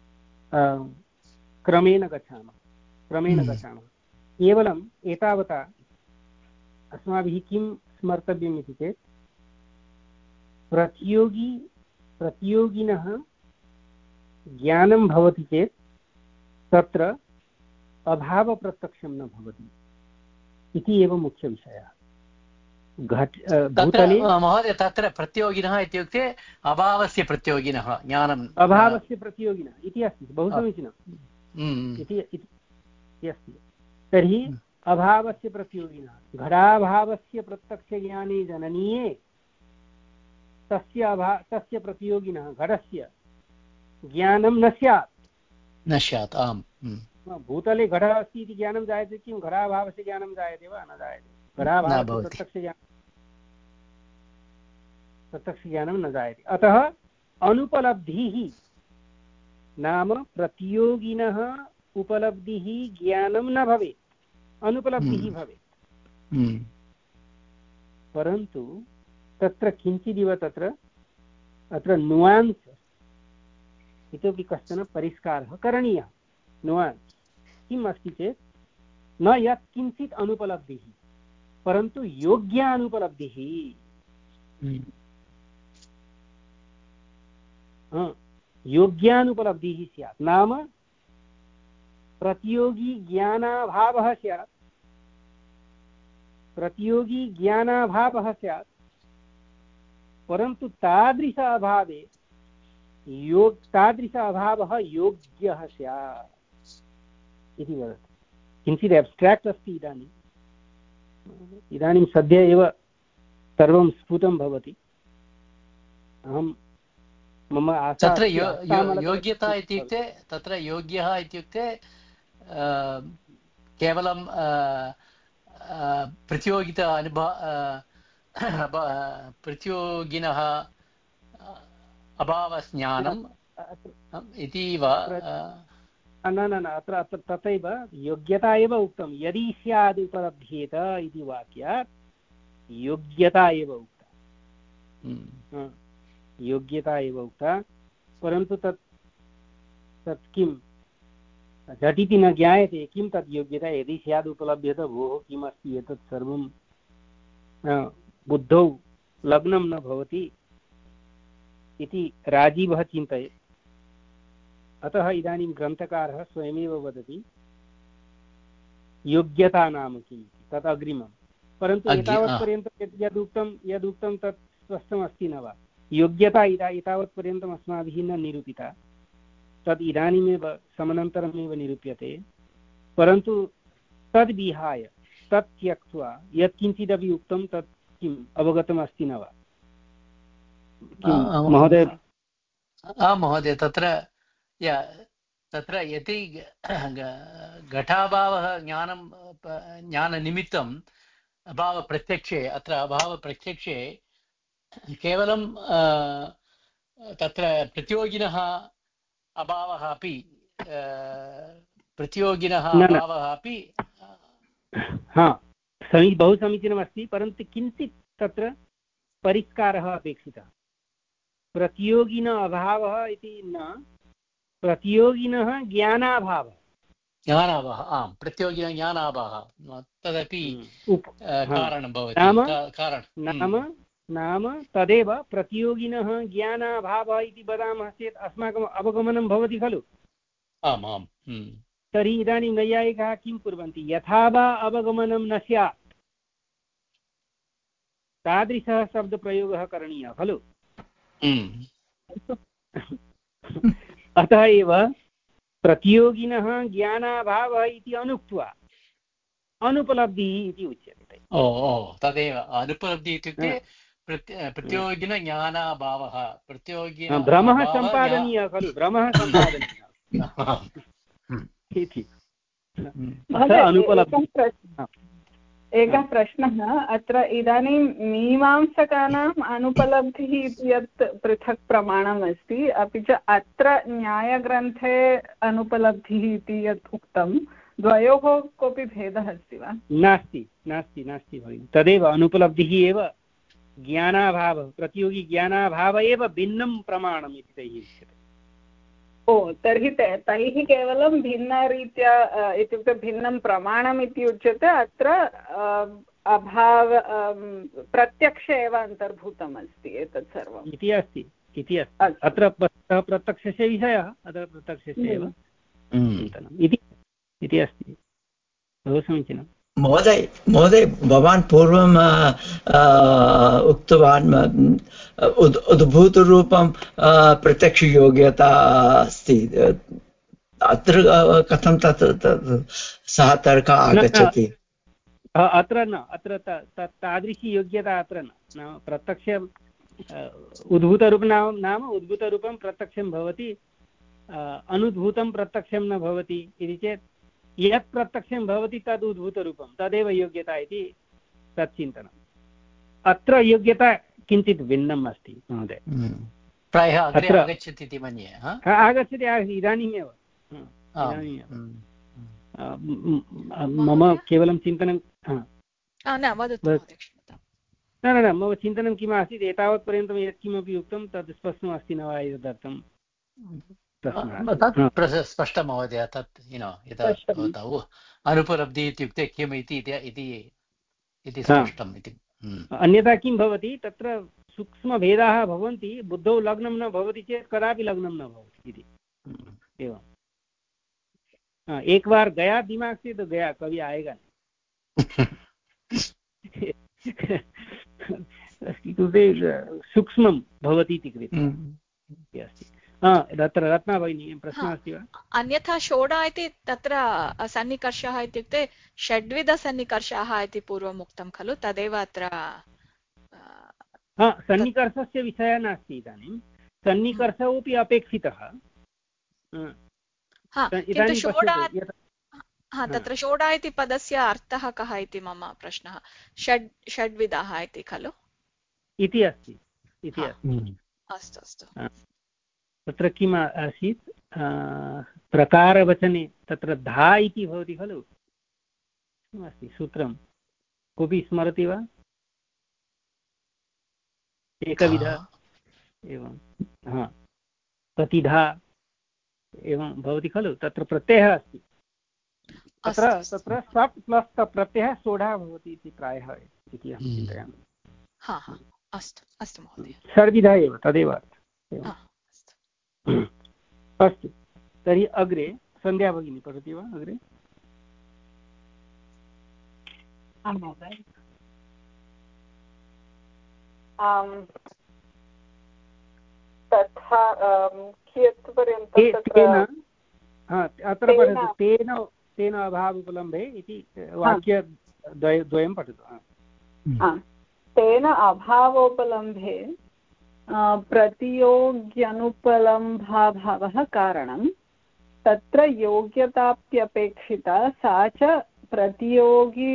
क्रमेण गच्छामः क्रमेण गच्छामः केवलम् एतावता अस्माभिः किं स्मर्तव्यम् इति चेत्, प्रतियोगी प्रतियोगिनः ज्ञानं भवति चेत् तत्र अभावप्रत्यक्षं न भवति इति एव मुख्यविषयः। घट भूतले महोदय तत्र प्रतियोगिनः इत्युक्ते अभावस्य प्रतियोगिनः, ज्ञानम् अभावस्य प्रतियोगिनः इति अस्ति, बहु समीचीनम् इति अस्ति। तर्हि अभावस्य प्रतियोगिनः घटाभावस्य प्रत्यक्षज्ञाने जननीये तस्य अभा तस्य प्रतियोगिनः घटस्य ज्ञानं न स्यात् न स्यात्। आम्, भूतले घटः अस्ति इति ज्ञानं जायते, किं घटाभावस्य ज्ञानं जायते वा? न जायते। घटाभावस्य प्रत्यक्षज्ञानं प्रत्यक्षज्ञानं न जायते। अतः अनुपलब्धिः नाम प्रतियोगिनः उपलब्धिः ज्ञानं न भवेत्, अनुपलब्धिः भवेत्। परन्तु तत्र किञ्चिदिव तत्र अत्र नुवान्स् इतोपि कश्चन परिष्कारः करणीयः। नुवान्स् किम् अस्ति चेत् न यत् किञ्चित् अनुपलब्धिः परन्तु योग्यानुपलब्धिः। योग्यानुपलब्धिः स्यात् नाम प्रतियोगी ज्ञानाभावः स्यात्, प्रतियोगी ज्ञानाभावः स्यात् परन्तु तादृश अभावे योग तादृश अभावः योग्यः स्यात् इति वदति। किञ्चित् एब्स्ट्राक्ट् अस्ति इदानीम् इदानीं सद्य एव सर्वं स्फुटं भवति। अहं मम आशा तत्र योग्यता इत्युक्ते तत्र योग्यः इत्युक्ते केवलं प्रतियोगिता अनुभव प्रतियोगिनः अभावज्ञानम् इति वा? न न न अत्र अत्र तथैव योग्यता एव उक्तं। यदि स्याद् उपलभ्येत इति वाक्यात् योग्यता एव उक्ता, योग्यता एव उक्ता। परन्तु तत् तत् किं झटिति न ज्ञायते किं तद् योग्यता। यदि स्याद् उपलभ्येत भोः किमस्ति एतत् सर्वं बुद्धौ लग्नं न भवति इति राजीवः चिन्तयेत्। अतः इदानीं ग्रन्थकारः स्वयमेव वदति योग्यता नाम किम् इति, तत् अग्रिमं। परन्तु एतावत्पर्यन्तं यदुक्तं यदुक्तं तत् स्पष्टमस्ति न वा? योग्यता इदा एतावत्पर्यन्तम् अस्माभिः न निरूपिता, तद् इदानीमेव समनन्तरमेव निरूप्यते। परन्तु तद्विहाय तत् त्यक्त्वा यत्किञ्चिदपि उक्तं तत् किम् अवगतमस्ति न वा महोदय? आं महोदय, तत्र तत्र यदि घटाभावः ज्ञानं ज्ञाननिमित्तम् अभावप्रत्यक्षे अत्र अभावप्रत्यक्षे केवलं तत्र प्रतियोगिनः अभावः अपि प्रतियोगिनः अभावः अपि हा समी बहु समीचीनमस्ति। परन्तु किञ्चित् तत्र परिष्कारः अपेक्षितः। प्रतियोगिनः अभावः इति न, प्रतियोगिनः ज्ञानाभावः। ज्ञानाभावः, आम्, प्रतियोगिनः ज्ञानाभावः तदपि कारणं भवति। नाम कारणं नाम तदेव प्रतियोगिनः ज्ञानाभावः इति वदामः चेत् अस्माकम् अवगमनं भवति खलु? आम् आम्। तर्हि इदानीं नैयायिकाः किं कुर्वन्ति? यथा वा अवगमनं न स्यात् तादृशः शब्दप्रयोगः करणीयः खलु? अतः एव प्रतियोगिनः ज्ञानाभावः इति अनुक्त्वा अनुपलब्धिः इति उच्यते। ओ ओ तदेव अनुपलब्धिः इत्युक्ते प्रतियोगिनः ज्ञानाभावः। प्रतियोगिनः भ्रमः सम्पादनीयः खलु? भ्रमः सम्पादनीयः इति। एकः प्रश्नः अत्र इदानीं मीमांसकानाम् अनुपलब्धिः इति यत् पृथक् प्रमाणम् अस्ति, अपि च अत्र न्यायग्रन्थे अनुपलब्धिः इति यत् उक्तं, द्वयोः कोऽपि भेदः अस्ति वा? नास्ति नास्ति नास्ति भगिनि। तदेव अनुपलब्धिः एव ज्ञानाभावः, प्रतियोगी ज्ञानाभावः एव भिन्नं प्रमाणम् इति तैः उच्यते। ओ तर्हि तैः केवलं भिन्नरीत्या इत्युक्ते भिन्नं प्रमाणम् इति उच्यते। अत्र अभाव प्रत्यक्षे एव अन्तर्भूतम् अस्ति एतत् सर्वम् इति अस्ति इति अस्ति। अत्र प्रत्यक्षस्य विषयः, अत्र प्रत्यक्षस्य एव चिन्तनम् इति अस्ति। बहु समीचीनं महोदय। महोदय, भवान् पूर्वं उक्तवान् उद्भूतरूपं प्रत्यक्षयोग्यता अस्ति। अत्र कथं तत् सः तर्कः आगच्छति? अत्र न, अत्र तादृशी योग्यता अत्र न। प्रत्यक्ष उद्भूतरूपं नाम नाम उद्भूतरूपं प्रत्यक्षं भवति, अनुद्भूतं प्रत्यक्षं न भवति इति चेत् यत् प्रत्यक्षं भवति तद् उद्भूतरूपं, तदेव योग्यता इति तत् चिन्तनम्। अत्र योग्यता किञ्चित् भिन्नम् अस्ति महोदय। प्रायः अग्रे आगच्छति इति मन्ये। आगच्छति आगच्छति इदानीमेव इदानीमेव मम केवलं चिन्तनं न न न मम चिन्तनं किम् आसीत् एतावत्पर्यन्तं यत्किमपि उक्तं तत् स्पष्टमस्ति न वा एतदर्थं तत् स्पष्टं महोदय। तत् यदा अनुपलब्धिः इत्युक्ते किम् इति इति स्पष्टम् इति। अन्यथा किं भवति तत्र सूक्ष्मभेदाः भवन्ति बुद्धौ लग्नं न भवति चेत् कदापि लग्नं न भवति इति एवं। एक बार गया दिमाग से तो गया, कभी आएगा नहीं। सूक्ष्मं भवति इति कृत्वा अस्ति। तत्र रत्ना भगिनी प्रश्नः अस्ति वा? अन्यथा षोडा इति तत्र सन्निकर्षः इत्युक्ते षड्विधसन्निकर्षाः इति पूर्वम् उक्तं खलु, तदेव अत्र सन्निकर्षस्य विषयः नास्ति। इदानीं सन्निकर्षोऽपि अपेक्षितः। तत्र षोडा इति पदस्य अर्थः कः इति मम प्रश्नः। षड् षड्विधाः इति खलु इति अस्ति इति अस्ति। अस्तु अस्तु। तत्र किम् आसीत् प्रकारवचने तत्र धा इति भवति खलु, किमस्ति सूत्रं कोऽपि स्मरति वा? एकविध एवं हा प्रतिधा एवं भवति खलु। तत्र प्रत्ययः अस्ति, तत्र तत्र सप् प्लस् प्रत्ययः सोढा भवति इति प्रायः इति अहं चिन्तयामि। अस्तु अस्तु महोदय, षड्विधा एव तदेव अस्तु। तर्हि अग्रे सन्ध्या भगिनी पठति वा? अग्रे आं महोदय। तथा कियत्पर्यन्तं अत्र पठतु। तेन तेन अभाव उपलम्भे इति वाक्यद्वयं पठतु। तेन अभावोपलम्भे प्रतियोग्यनुपलम्भाभावः कारणं, तत्र योग्यताप्यपेक्षिता सा च प्रतियोगी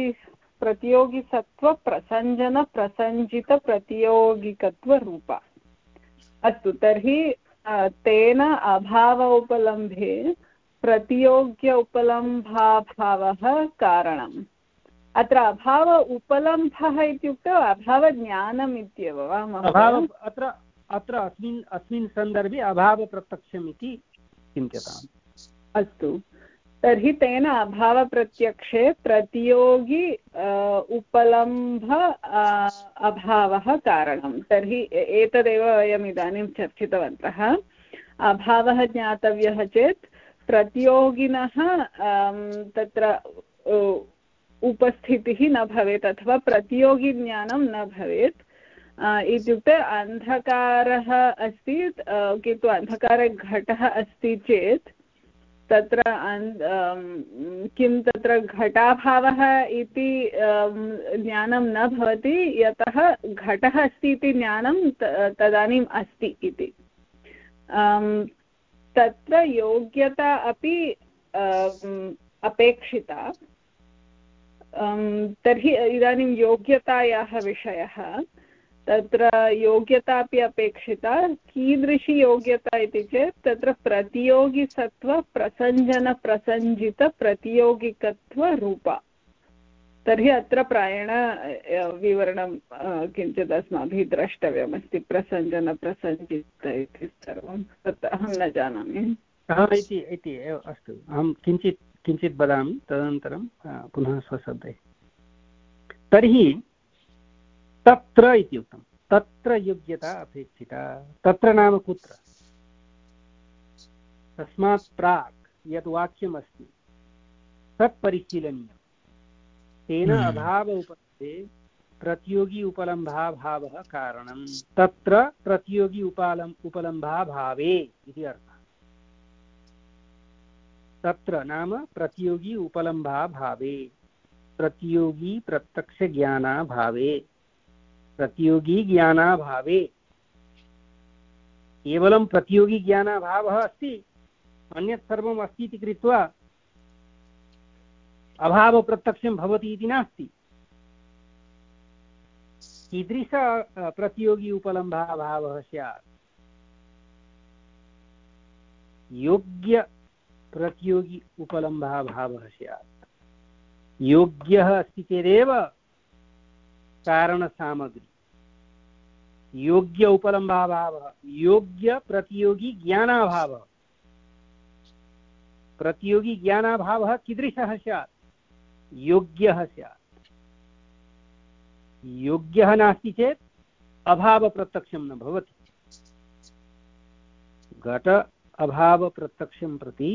प्रतियोगिसत्त्वप्रसञ्जनप्रसञ्जितप्रतियोगिकत्वरूपा। अस्तु, तर्हि तेन अभाव उपलम्भे प्रतियोग्य उपलम्भाभावः कारणम्। अत्र अभाव उपलम्भः इत्युक्ते अभावज्ञानम् इत्येव वा महोदय? अत्र अत्र अस्मिन् अस्मिन् सन्दर्भे अभावप्रत्यक्षम् इति चिन्त्यताम्। अस्तु, तर्हि तेन अभावप्रत्यक्षे प्रतियोगी उपलम्भ अभावः कारणं। तर्हि एतदेव वयम् इदानीं चर्चितवन्तः। अभावः ज्ञातव्यः चेत् प्रतियोगिनः तत्र उपस्थितिः न भवेत् अथवा प्रतियोगिज्ञानं न भवेत्। इत्युक्ते अन्धकारः अस्ति किन्तु अन्धकारे घटः अस्ति चेत् तत्र किं तत्र घटाभावः इति ज्ञानं न भवति, यतः घटः अस्ति इति ज्ञानं तदानीम् अस्ति इति। तत्र योग्यता अपि अपेक्षिता। तर्हि इदानीं योग्यतायाः विषयः, तत्र योग्यता अपि अपेक्षिता। कीदृशी योग्यता इति चेत् तत्र प्रतियोगिसत्त्वप्रसञ्जनप्रसञ्जितप्रतियोगिकत्वरूपा। तर्हि अत्र प्रायेण विवरणं किञ्चित् अस्माभिः द्रष्टव्यमस्ति। प्रसञ्जनप्रसञ्जित इति सर्वं तत् अहं न जानामि इति। अस्तु, अहं किञ्चित् किञ्चित् वदामि, तदनन्तरं पुनः स्वशब्दैः। तर्हि तत्र इति उक्तं, तत्र योग्यता अपेक्षिता। तत्र नाम कुत्र? तस्मात् प्राक् यत् वाक्यमस्ति तत् परिशीलनीयम्। तेन अभाव उपलम्भे प्रतियोगी उपलम्भाभावः कारणं, तत्र प्रतियोगी उपलम् उपलम्भाभावे इति अर्थः। तत्र नाम प्रतियोगी उपलम्भाभावे, प्रतियोगी प्रत्यक्षज्ञानाभावे, प्रतियोगी ज्ञानाभावे। केवलं प्रतियोगी ज्ञानाभावः अस्ति, अन्यत् सर्वम् अस्ति इति कृत्वा अभावप्रत्यक्षं भवति इति नास्ति। कीदृश प्रतियोगी उपलम्भाभावः स्यात्? योग्य प्रतियोगी उपलम्बः भावः स्यात्। योग्यः अस्ति चेदेव कारणसामग्री, योग्य उपलम्बः भावः, योग्य प्रतियोगी ज्ञानाभावः। प्रतियोगी ज्ञानाभावः कीदृशः स्यात्? योग्यः स्यात्। योग्यः नास्ति चेत् अभावप्रत्यक्षं न भवति। घट अभावप्रत्यक्षं प्रति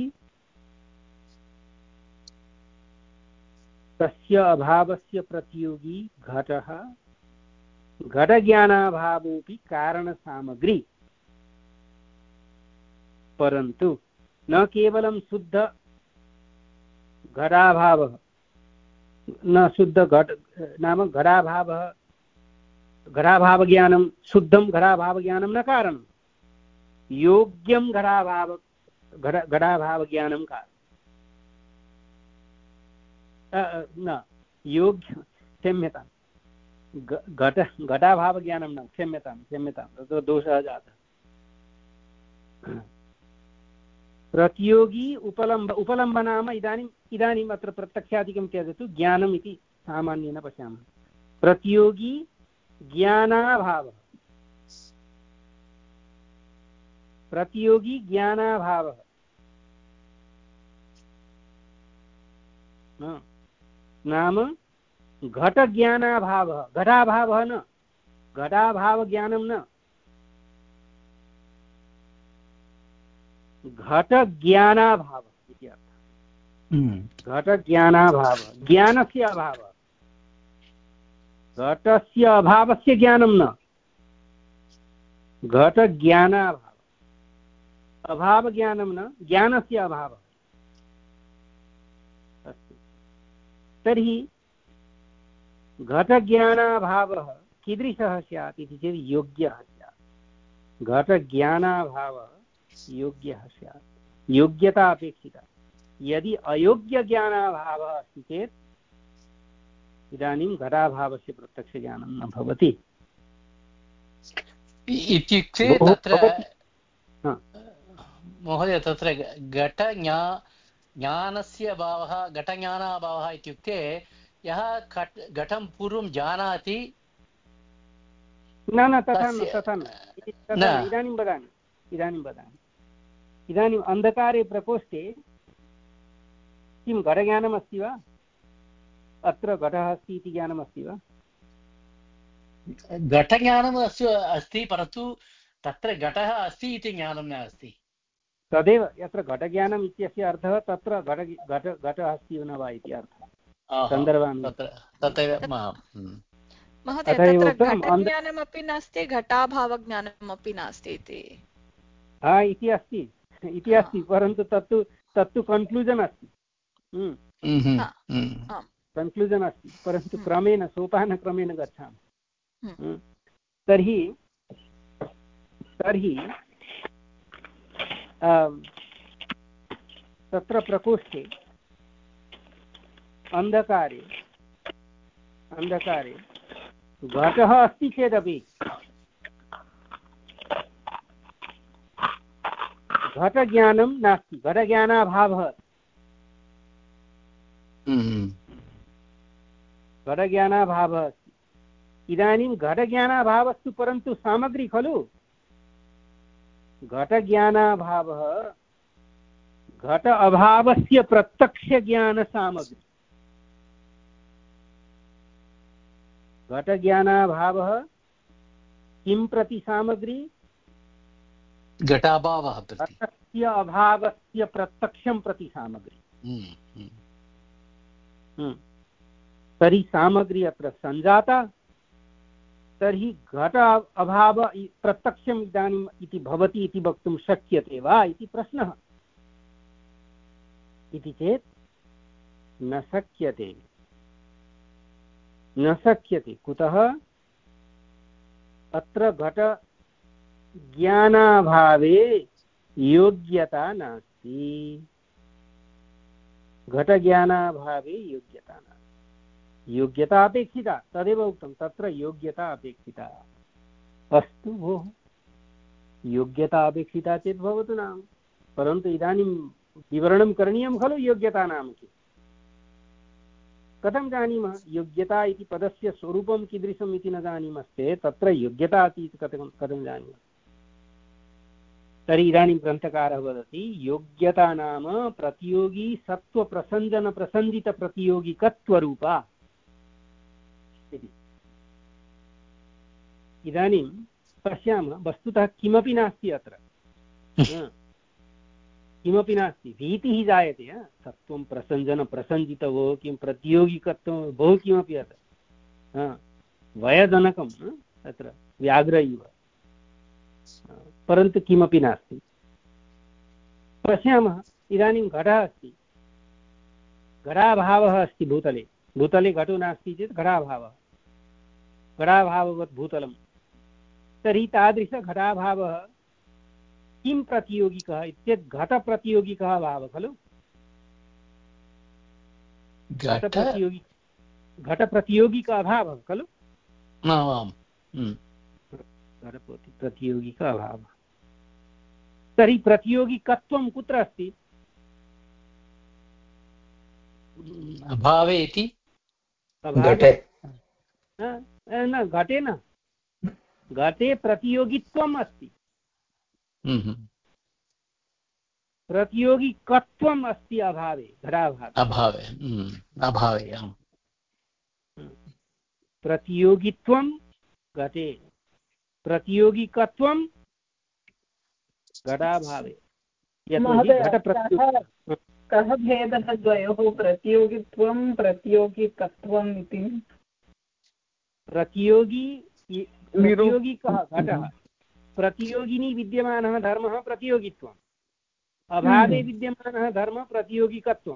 तस्य अभावस्य प्रतियोगी घटः, घटज्ञानाभावोऽपि कारणसामग्री, परन्तु न केवलं शुद्ध घटाभावः, न शुद्ध घट नाम घटाभावः, घटाभावज्ञानं शुद्धं घटाभावज्ञानं न कारणं, योग्यं घटाभाव घट घटाभावज्ञानं कारणं न योग्य क्षम्यतां घट घटाभावज्ञानं न क्षम्यतां क्षम्यतां तत्र दोषः जातः। प्रतियोगी उपलम्ब उपलम्ब नाम इदानीम् इदानीम् अत्र प्रत्यक्षादिकं त्यजतु, ज्ञानम् इति सामान्येन पश्यामः। प्रतियोगी ज्ञानाभावः, प्रतियोगी ज्ञानाभावः नाम घटज्ञानाभावः, घटाभावः न, घटाभावज्ञानं न, घटज्ञानाभावः इति अर्थः। घटज्ञानाभावः, ज्ञानस्य अभावः, घटस्य अभावस्य ज्ञानं न, घटज्ञानाभावः, अभावज्ञानं न, ज्ञानस्य अभावः। अस्तु, तर्हि घटज्ञानाभावः कीदृशः स्यात् इति चेत् योग्यः स्यात्। घटज्ञानाभावः योग्यः स्यात्, योग्यता अपेक्षिता। यदि अयोग्यज्ञानाभावः अस्ति चेत् इदानीं घटाभावस्य प्रत्यक्षज्ञानं न भवति। इत्युक्ते तत्र महोदय तत्र घटज्ञा ज्ञानस्य अभावः, घटज्ञानाभावः इत्युक्ते यः घटं पूर्वं जानाति न न तथा न तथा न इदानीं वदामि इदानीं वदामि इदानीम् अन्धकारे प्रकोष्ठे किं घटज्ञानम् अस्ति वा? अत्र घटः अस्ति इति ज्ञानम् अस्ति वा? घटज्ञानम् अस्ति, परन्तु तत्र घटः अस्ति इति ज्ञानं न अस्ति। तदेव यत्र घटज्ञानम् इत्यस्य अर्थः तत्र घट घट घटः अस्ति न वा इति अर्थः सन्दर्भान् तथैव महोदय तत्र घटज्ञानमपि नास्ति, घटाभावज्ञानमपि नास्ति इति हा इति अस्ति इति अस्ति परन्तु तत्तु तत्तु कन्क्लूजन् अस्ति, कन्क्लूजन् अस्ति, परन्तु क्रमेण सोपानक्रमेण गच्छामः। तर्हि तर्हि तत्र प्रकोष्ठे अन्धकारे अन्धकारे घटः अस्ति चेदपि घटज्ञानं नास्ति, घटज्ञानाभावः। घटज्ञानाभावः अस्ति। इदानीं घटज्ञानाभावस्तु परन्तु सामग्री खलु। घटज्ञानाभावः घट अभावस्य प्रत्यक्षज्ञानसामग्री। घटज्ञानाभावः किं प्रति सामग्री? घटाभावः प्रति, घटस्य अभावस्य प्रत्यक्षं प्रति सामग्री। तर्हि सामग्री अत्र सञ्जाता, तर्हि घट अभाव प्रत्यक्षम् इदानीम् इति भवति इति वक्तुं शक्यते वा इति प्रश्नः। इति चेत् न शक्यते, न शक्यते। कुतः? अत्र घट ज्ञानाभावे योग्यता नास्ति। घटज्ञानाभावे योग्यता नास्ति, योग्यता अपेक्षिता, तदेव उक्तं तत्र योग्यता अपेक्षिता। अस्तु भोः, योग्यता अपेक्षिता चेत् भवतु नाम, परन्तु इदानीं विवरणं करणीयं खलु योग्यता नाम किं। कथं जानीमः योग्यता इति पदस्य स्वरूपं कीदृशम् इति न जानीमश्चेत् तत्र योग्यता अस्ति इति कथं कथं जानीमः। तर्हि इदानीं ग्रन्थकारः वदति योग्यता नाम प्रतियोगी सत्त्वप्रसञ्जनप्रसञ्जितप्रतियोगिकत्वरूपा इति। इदानीं पश्यामः वस्तुतः किमपि नास्ति अत्र, किमपि नास्ति, भीतिः जायते। सत्त्वं प्रसञ्जन प्रसञ्जितवो किं प्रतियोगिकत्वं बहु किमपि अत्र वयजनकं तत्र व्याघ्र इव, परन्तु किमपि नास्ति। पश्यामः इदानीं घटः अस्ति, घटाभावः अस्ति भूतले, भूतले घटो नास्ति चेत् घटाभावः, घटाभाववत् भूतलं। तर्हि तादृशघटाभावः किं प्रतियोगिकः इत्येतत् घटप्रतियोगिकः भावः खलु। घटप्रतियोगि घटप्रतियोगिक अभावः खलु। घटप्रतियोगिक अभावः। तर्हि प्रतियोगिकत्वं कुत्र अस्ति? अभावे इति घटे न, घटे न, घटे प्रतियोगित्वम् अस्ति, प्रतियोगिकत्वम् अस्ति अभावे, घटाभावे अभावे अभावे प्रतियोगित्वं घटे, प्रतियोगिकत्वं घटाभावे। कः भेदः द्वयोः, प्रतियोगित्वं प्रतियोगिकत्वम् इति? प्रतियोगी प्रतियोगी कः घटः, प्रतियोगिनी विद्यमानः धर्मः प्रतियोगित्वम्, अभावे विद्यमानः धर्मः प्रतियोगिकत्वम्।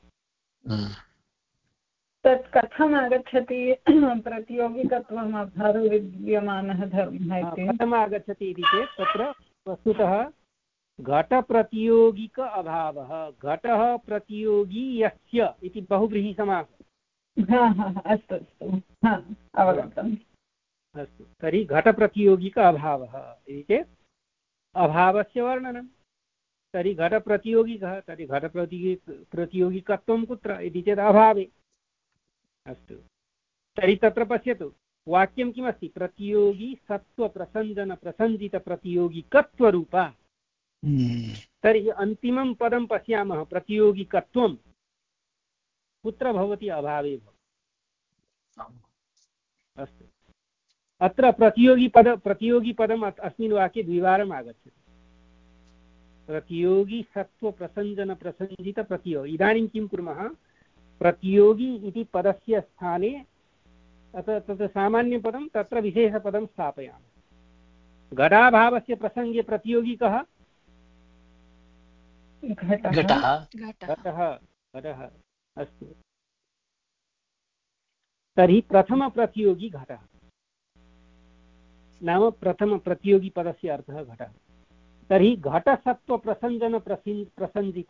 तत् कथम् आगच्छति प्रतियोगिकत्वम् अभावे विद्यमानः धर्मः इति? कथम् आगच्छति इति चेत् तत्र वस्तुतः घटप्रतियोगिक अभावः, घटः प्रतियोगी यस्य इति बहुव्रीहिसमासः। अस्तु अस्तु अवगतम्। अस्तु, तर्हि घटप्रतियोगिक अभावः इति चेत् अभावस्य वर्णनं। तर्हि घटप्रतियोगिकः, तर्हि घटप्रतियोगि प्रतियोगिकत्वं कुत्र इति चेत् अभावे। अस्तु, तर्हि तत्र पश्यतु वाक्यं किमस्ति, प्रतियोगी सत्त्वप्रसञ्जनप्रसञ्जितप्रतियोगिकत्वरूपा। तर्हि अन्तिमं पदं पश्यामः, प्रतियोगिकत्वं कुत्र भवति? अभावे भवति। अस्तु, अत्र प्रतियोगिपद प्रतियोगिपदम् अस्मिन् वाक्ये द्विवारम् आगच्छति। प्रतियोगी सत्त्वप्रसञ्जनप्रसञ्जितप्रतियोगी। इदानीं किं कुर्मः, प्रतियोगी इति पदस्य स्थाने अत्र तत् सामान्यपदं तत्र विशेषपदं स्थापयामः। घटाभावस्य प्रसङ्गे प्रतियोगी कः? घटः। घटः घटः अस्तु, तर्हि प्रथमप्रतियोगी घटः नाम प्रथमप्रतियोगिपदस्य अर्थः घटः। तर्हि घटसत्त्वप्रसञ्जन प्रसञ्जित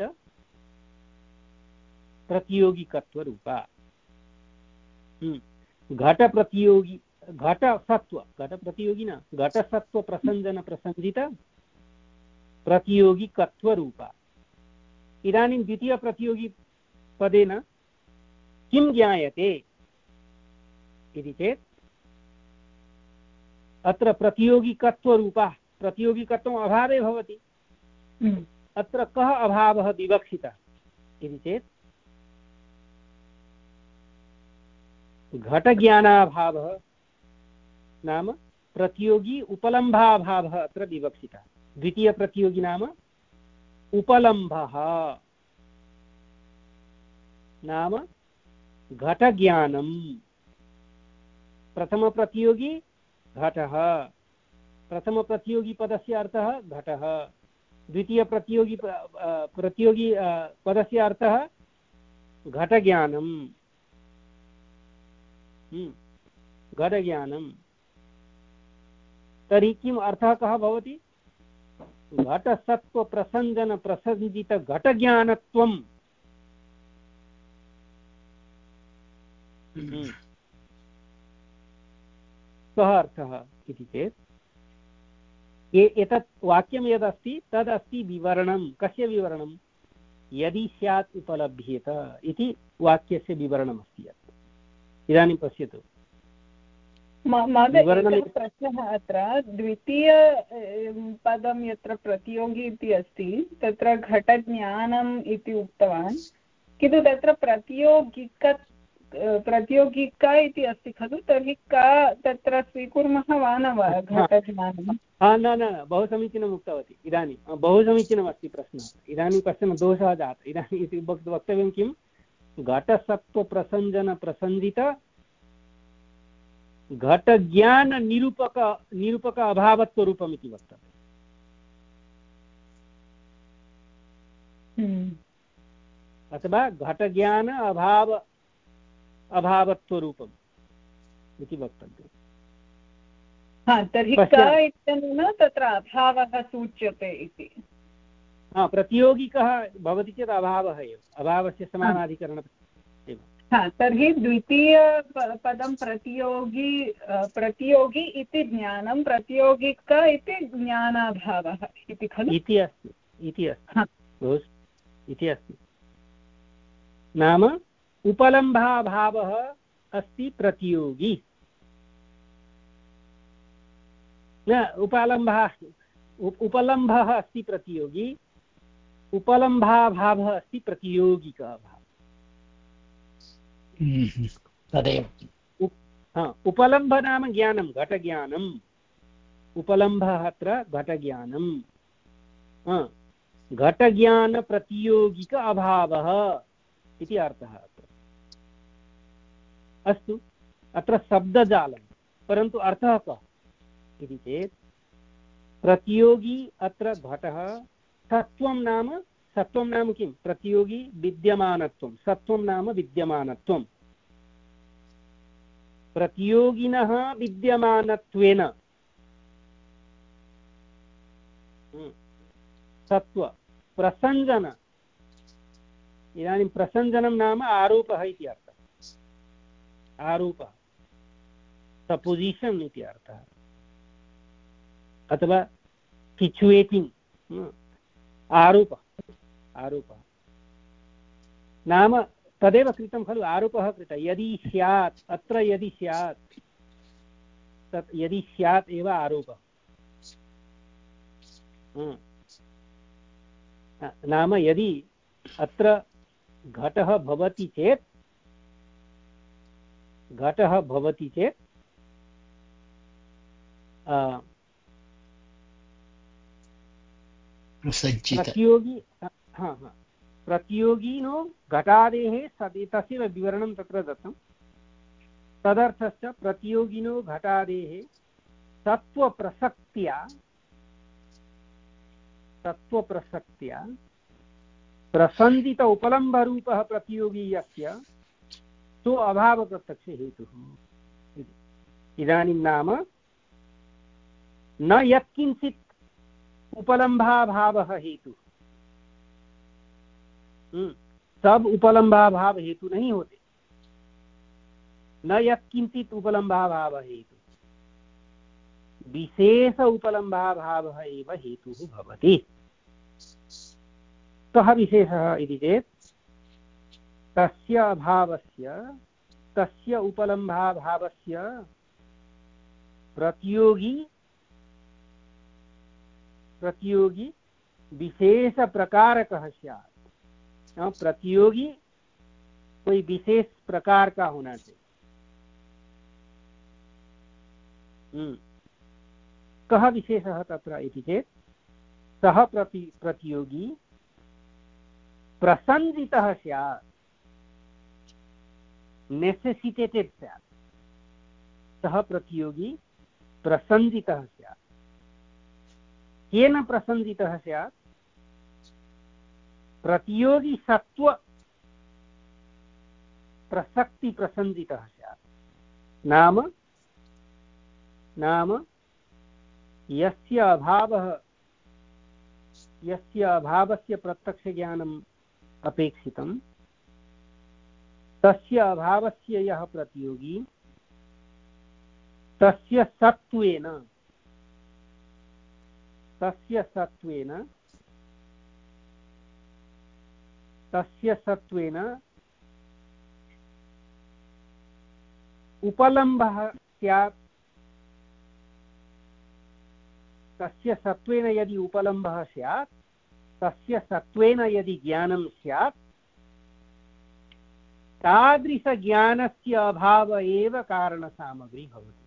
प्रतियोगिकत्वरूपा। घटप्रतियोगी घटसत्त्व घटप्रतियोगी न घटसत्त्वप्रसञ्जनप्रसञ्जित प्रतियोगिकत्वरूपा। इदानीं द्वितीयप्रतियोगिपदेन किं ज्ञायते इति चेत् अत्र प्रतियोगिकत्वरूपा, प्रतियोगिकत्वम् अभावे भवति। अत्र कः अभावः विवक्षितः इति चेत् घटज्ञानाभावः नाम प्रतियोगी उपलम्भाभावः अत्र विवक्षितः। द्वितीयप्रतियोगी नाम उपलम्भः नाम घटज्ञानम्। प्रथमप्रतियोगी घटः, प्रथमप्रतियोगी पदस्य अर्थः घटः, द्वितीयप्रतियोगी प्रतियोगी पदस्य अर्थः घटज्ञानम्। घटज्ञानम् तर्हि किम् अर्थः कः भवति? घटसत्त्वप्रसञ्जनप्रसञ्जितघटज्ञानत्वम्। कः अर्थः इति चेत् एतत् वाक्यं यदस्ति तदस्ति विवरणं। कस्य विवरणं? यदि स्यात् उपलभ्येत इति वाक्यस्य विवरणमस्ति। इदानीं पश्यतु, महोदय एकः प्रश्नः अत्र द्वितीय पदं यत्र प्रतियोगी इति अस्ति तत्र घटज्ञानम् इति उक्तवान्, किन्तु तत्र प्रतियोगिक प्रतियोगिका इति अस्ति खलु, तर्हि का तत्र स्वीकुर्मः वा न वा घटज्ञानं? न न बहु समीचीनम् उक्तवती। इदानीं बहु समीचीनमस्ति प्रश्नः। इदानीं कश्चन दोषः जातः। इदानीम् इति वक्तव्यं किं, घटसत्त्वप्रसञ्जनप्रसञ्जित घटज्ञाननिरूपक निरूपक अभावत्वरूपम् इति वक्तव्यम्, अथवा घटज्ञान अभाव अभावत्वरूपम् इति वक्तव्यम्। हा, तर्हि क इत्यनेन तत्र अभावः सूच्यते इति। हा, प्रतियोगिकः भवति चेत् अभावः एव, अभावस्य समानाधिकरणम् एव। हा, तर्हि द्वितीय पदं प्रतियोगी प्रतियोगी इति ज्ञानं, प्रतियोगिक इति ज्ञानाभावः इति खलु? इति अस्ति इति अस्ति इति अस्ति नाम उपलम्भाभावः अस्ति प्रतियोगी, न उपलम्भः उपलम्भः अस्ति प्रतियोगी, उपलम्भाभावः अस्ति प्रतियोगिका भावः। तदेव उपलम्भ नाम ज्ञानं, घटज्ञानम्। उपलम्भः अत्र घटज्ञानं, घटज्ञानप्रतियोगिक अभावः इति अर्थः अत्र। अस्तु, अत्र शब्दजालं, परन्तु अर्थः कः इति चेत् प्रतियोगी अत्र घटः, सत्वं नाम सत्वं नाम किं? प्रतियोगी विद्यमानत्वं, सत्वं नाम विद्यमानत्वं। प्रतियोगिनः विद्यमानत्वेन सत्व प्रसञ्जन, इदानीं प्रसञ्जनं नाम आरोपः इति अर्थः, आरोपः सपोजिशन् इति अर्थः, अथवा सिचुएटिंग, आरोपः आरोपः नाम तदेव कृतं खलु, आरोपः कृतः। यदि स्यात्, अत्र यदि स्यात्, तत् यदि स्यात् एव आरोपः। नाम यदि अत्र घटः भवति चेत् घटः भवति चेत् प्रतियोगी, हा हा प्रतियोगिनो घटादेः सति, तस्य विवरणं तत्र दत्तं। तदर्थश्च प्रतियोगिनो घटादेः सत्त्वप्रसक्त्या सत्त्वप्रसक्त्या प्रसञ्जित उपलम्भरूपः प्रतियोगी यस्य सो अभावप्रत्यक्ष हेतुः। इदानीं नाम न यत्किञ्चित् उपलम्भाभावः हेतु, सब उपलम्भाभाव हेतु नहीं होते। न यत्किंचित उपलम्भाभाव हेतु, विशेष उपलम्भाभावः एव हेतुः भवति। कः विशेषः इति चेत् तस्य अभावस्य, तस्य उपलम्भाभावस्य प्रतियोगी प्रतियोगी विशेष प्रकारकः स्यात्। प्रतियोगी कोई विशेष प्रकार का होना चाहिए। कः विशेषः तत्र इति चेत् सः प्रति प्रतियोगी प्रसञ्जितः स्यात्, नेसेसिटेटेड् स्यात्। सः प्रतियोगी प्रसञ्जितः स्यात्। केन प्रसञ्जितः स्यात्? प्रतियोगी सत्व प्रसक्ति प्रसञ्जितः स्यात्। नाम नाम यस्य अभावः, यस्य अभावस्य प्रत्यक्षज्ञानम् अपेक्षितं, तस्य अभावस्य यः प्रतियोगी तस्य सत्त्वेन तस्य सत्त्वेन तस्य सत्त्वेन उपलम्बः स्यात् तस्य सत्त्वेन यदि उपलम्बः स्यात् तस्य सत्त्वेन यदि ज्ञानं स्यात् तादृशज्ञानस्य अभाव एव कारणसामग्री भवति।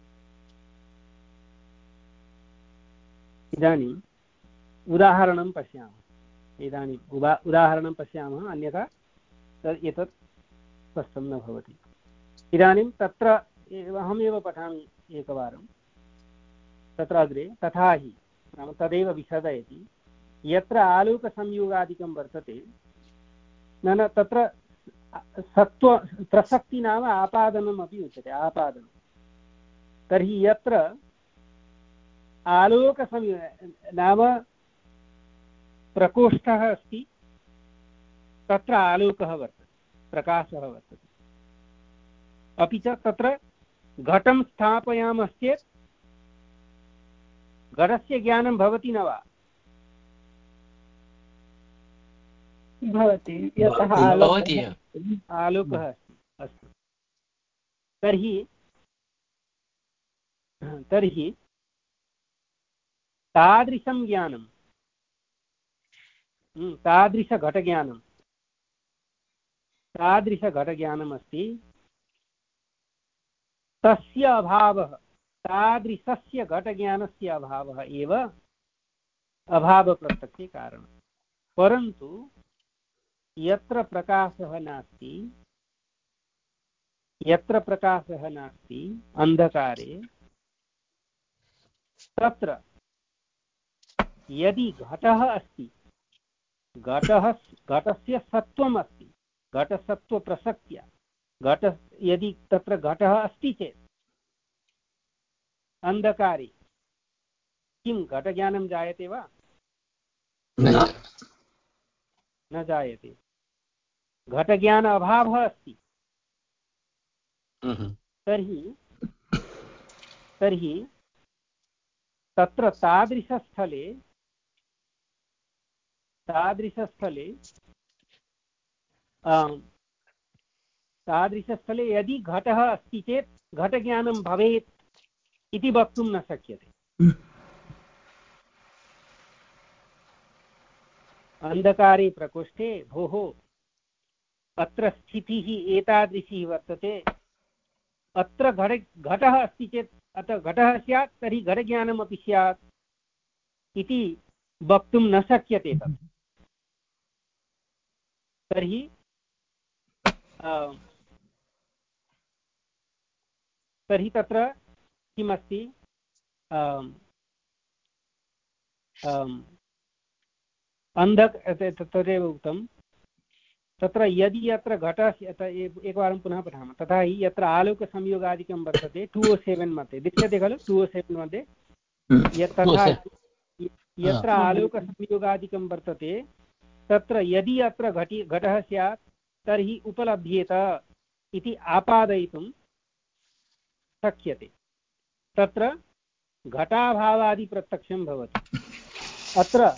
इदानीम् उदाहरणं पश्यामः इदानीम् उदा उदाहरणं पश्यामः अन्यथा एतत् स्पष्टं न भवति। इदानीं तत्र अहमेव पठामि एकवारं तत्र अग्रे तथा हि नाम तदेव विशदयति यत्र आलोकसंयोगादिकं वर्तते न न तत्र सत्त्व प्रसक्ति नाम आपादनम् अपि उच्यते आपादनं। तर्हि यत्र आलोकसंयोग नाम प्रकोष्ठः अस्ति तत्र आलोकः वर्तते प्रकाशः वर्तते अपि च तत्र घटं स्थापयामश्चेत् घटस्य ज्ञानं भवति न वा? भवति यतः आलोकः अस्ति। अस्तु तर्हि तर्हि तादृशं ज्ञानं तादृशघटज्ञानं तादृशघटज्ञानमस्ति तस्य अभावः तादृशस्य घटज्ञानस्य अभावः एव अभावप्रत्यक्षे कारणं। परन्तु यत्र प्रकाशः नास्ति यत्र प्रकाशः नास्ति अन्धकारे तत्र यदि घटः अस्ति घटः घटस्य सत्त्वम् अस्ति घटसत्त्वप्रसक्त्या घट यदि तत्र घटः अस्ति चेत् अन्धकारे किं घटज्ञानं जायते वा? न जायते। घटज्ञान अभावः अस्ति। तर्हि तर्हि तत्र तादृशस्थले तादृशस्थले तादृशस्थले यदि घटः अस्ति चेत् घटज्ञानं भवेत् इति वक्तुं न शक्यते। अन्धकारे प्रकोष्ठे भोः अत्र स्थितिः एतादृशी वर्तते अत्र घट घटः अस्ति चेत् अतः घटः स्यात् तर्हि घटज्ञानमपि स्यात् इति वक्तुं न शक्यते तत्। तर्हि तर्हि तत्र किमस्ति अन्ध तदेव उक्तं तत्र यदि यत्र घटः एकवारं पुनः पठामः तथा हि यत्र आलोकसंयोगादिकं वर्तते टु ओ सेवेन् मध्ये दृश्यते खलु टु ओ सेवेन् मध्ये तथा यत्र आलोकसंयोगादिकं वर्तते तत्र यदि अत्र घटि घटः स्यात् तर्हि उपलभ्येत इति आपादयितुं शक्यते। तत्र घटाभावादिप्रत्यक्षं भवति। अत्र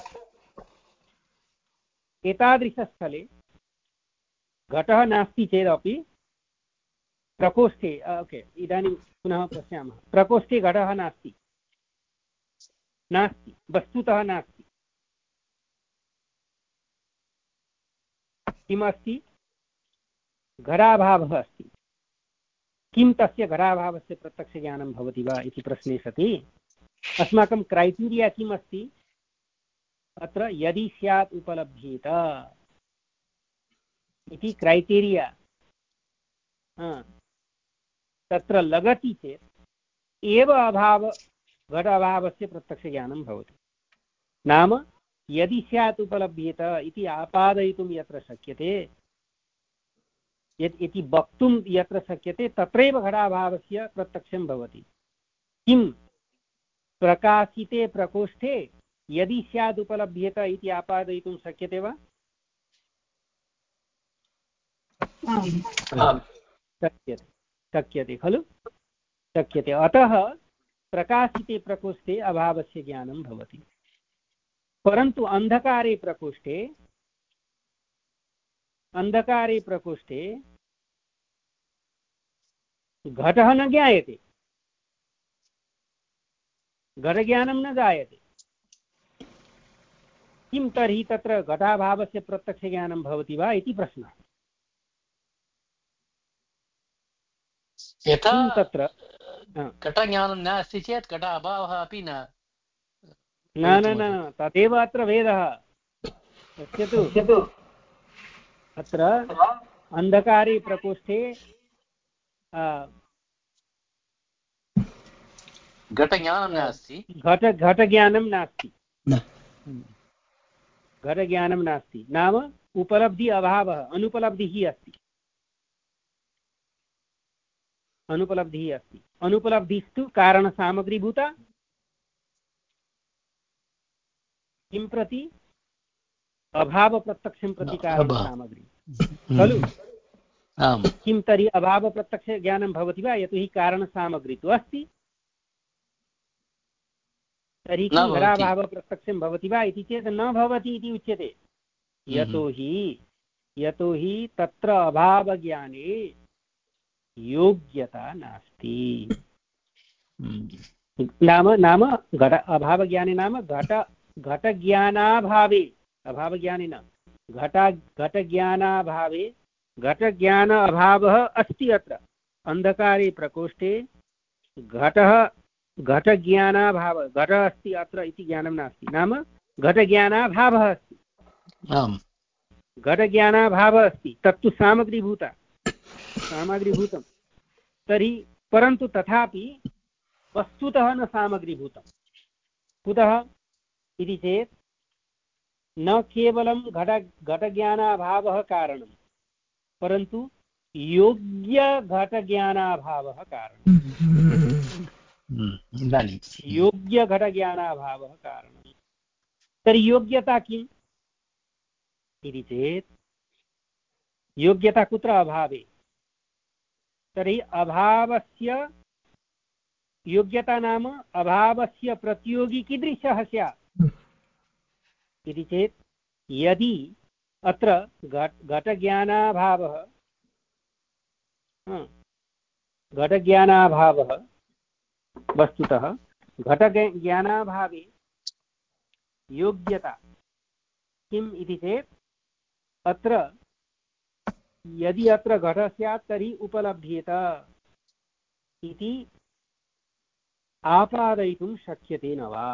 एतादृशस्थले घटः नास्ति चेदपि प्रकोष्ठे ओके इदानीं पुनः पश्यामः प्रकोष्ठे घटः नास्ति नास्ति वस्तुतः नास्ति। किमस्ति? घटाभावः अस्ति। किं तस्य घटाभावस्य प्रत्यक्षज्ञानं भवति वा इति प्रश्ने सति अस्माकं क्राइटेरिया किम् अस्ति? अत्र यदि स्यात् उपलभ्येत इति क्राइटेरिया तत्र लगति चेत् एव अभाव घट अभावस्य प्रत्यक्षज्ञानं भवति। नाम यदि स्यात् उपलभ्येत इति आपादयितुं यत्र शक्यते यत् इति वक्तुं यत्र शक्यते तत्रैव घटाभावस्य प्रत्यक्षं भवति। किं प्रकाशिते प्रकोष्ठे यदि स्यात् उपलभ्येत इति आपादयितुं शक्यते वा? शक्यते शक्यते खलु शक्यते। अतः प्रकाशिते प्रकोष्ठे अभावस्य ज्ञानं भवति। परन्तु अन्धकारे प्रकोष्ठे अन्धकारे प्रकोष्ठे घटः न ज्ञायते, घटज्ञानं न जायते। किं तर्हि तत्र घटाभावस्य प्रत्यक्षज्ञानं भवति वा इति प्रश्नः। यथा तत्र घटज्ञानं नास्ति चेत् घट अभावः अपि न न न न तदेव अत्र भेदः। पश्यतु, अत्र अन्धकारे प्रकोष्ठे घटज्ञानं नास्ति, घट घटज्ञानं नास्ति, घटज्ञानं नास्ति नाम उपलब्धि अभावः, अनुपलब्धिः अस्ति, अनुपलब्धिः अस्ति। अनुपलब्धिस्तु कारणसामग्रीभूता किं प्रति? अभावप्रत्यक्षं प्रति कारणसामग्री खलु। किं तर्हि अभावप्रत्यक्षज्ञानं भवति वा? यतोहि कारणसामग्री तु अस्ति। तर्हि किं घटाभावप्रत्यक्षं भवति वा इति चेत् न भवति इति उच्यते। यतोहि यतोहि तत्र अभावज्ञाने योग्यता नास्ति। नाम नाम घट अभावज्ञाने नाम घट घटज्ञानाभावे, अभावज्ञाने न घटा घटज्ञानाभावे घटज्ञान अभावः अस्ति। अत्र अन्धकारे प्रकोष्ठे घटः घटज्ञानाभावः, घटः अस्ति अत्र इति ज्ञानं नास्ति, नाम घटज्ञानाभावः अस्ति। घटज्ञानाभावः अस्ति, तत्तु सामग्रीभूता सामग्रीभूतं। तर्हि परन्तु तथापि वस्तुतः न सामग्रीभूतं। कुतः इति चेत् न केवलं घट घटज्ञानाभावः कारणं, परन्तु योग्यघटज्ञानाभावः कारणं। योग्यघटज्ञानाभावः कारणं। तर्हि योग्यता किम् इति चेत् योग्यता कुत्र? अभावे। तर्हि अभावस्य योग्यता नाम अभावस्य प्रतियोगी कीदृशः स्यात् इति चेत् यदि अत्र घटज्ञानाभावः घटज्ञानाभावः वस्तुतः घटज्ञानाभावे योग्यता किम् इति चेत् अत्र यदि अत्र घटः स्यात् तर्हि उपलभ्येत इति आपादयितुं शक्यते न वा?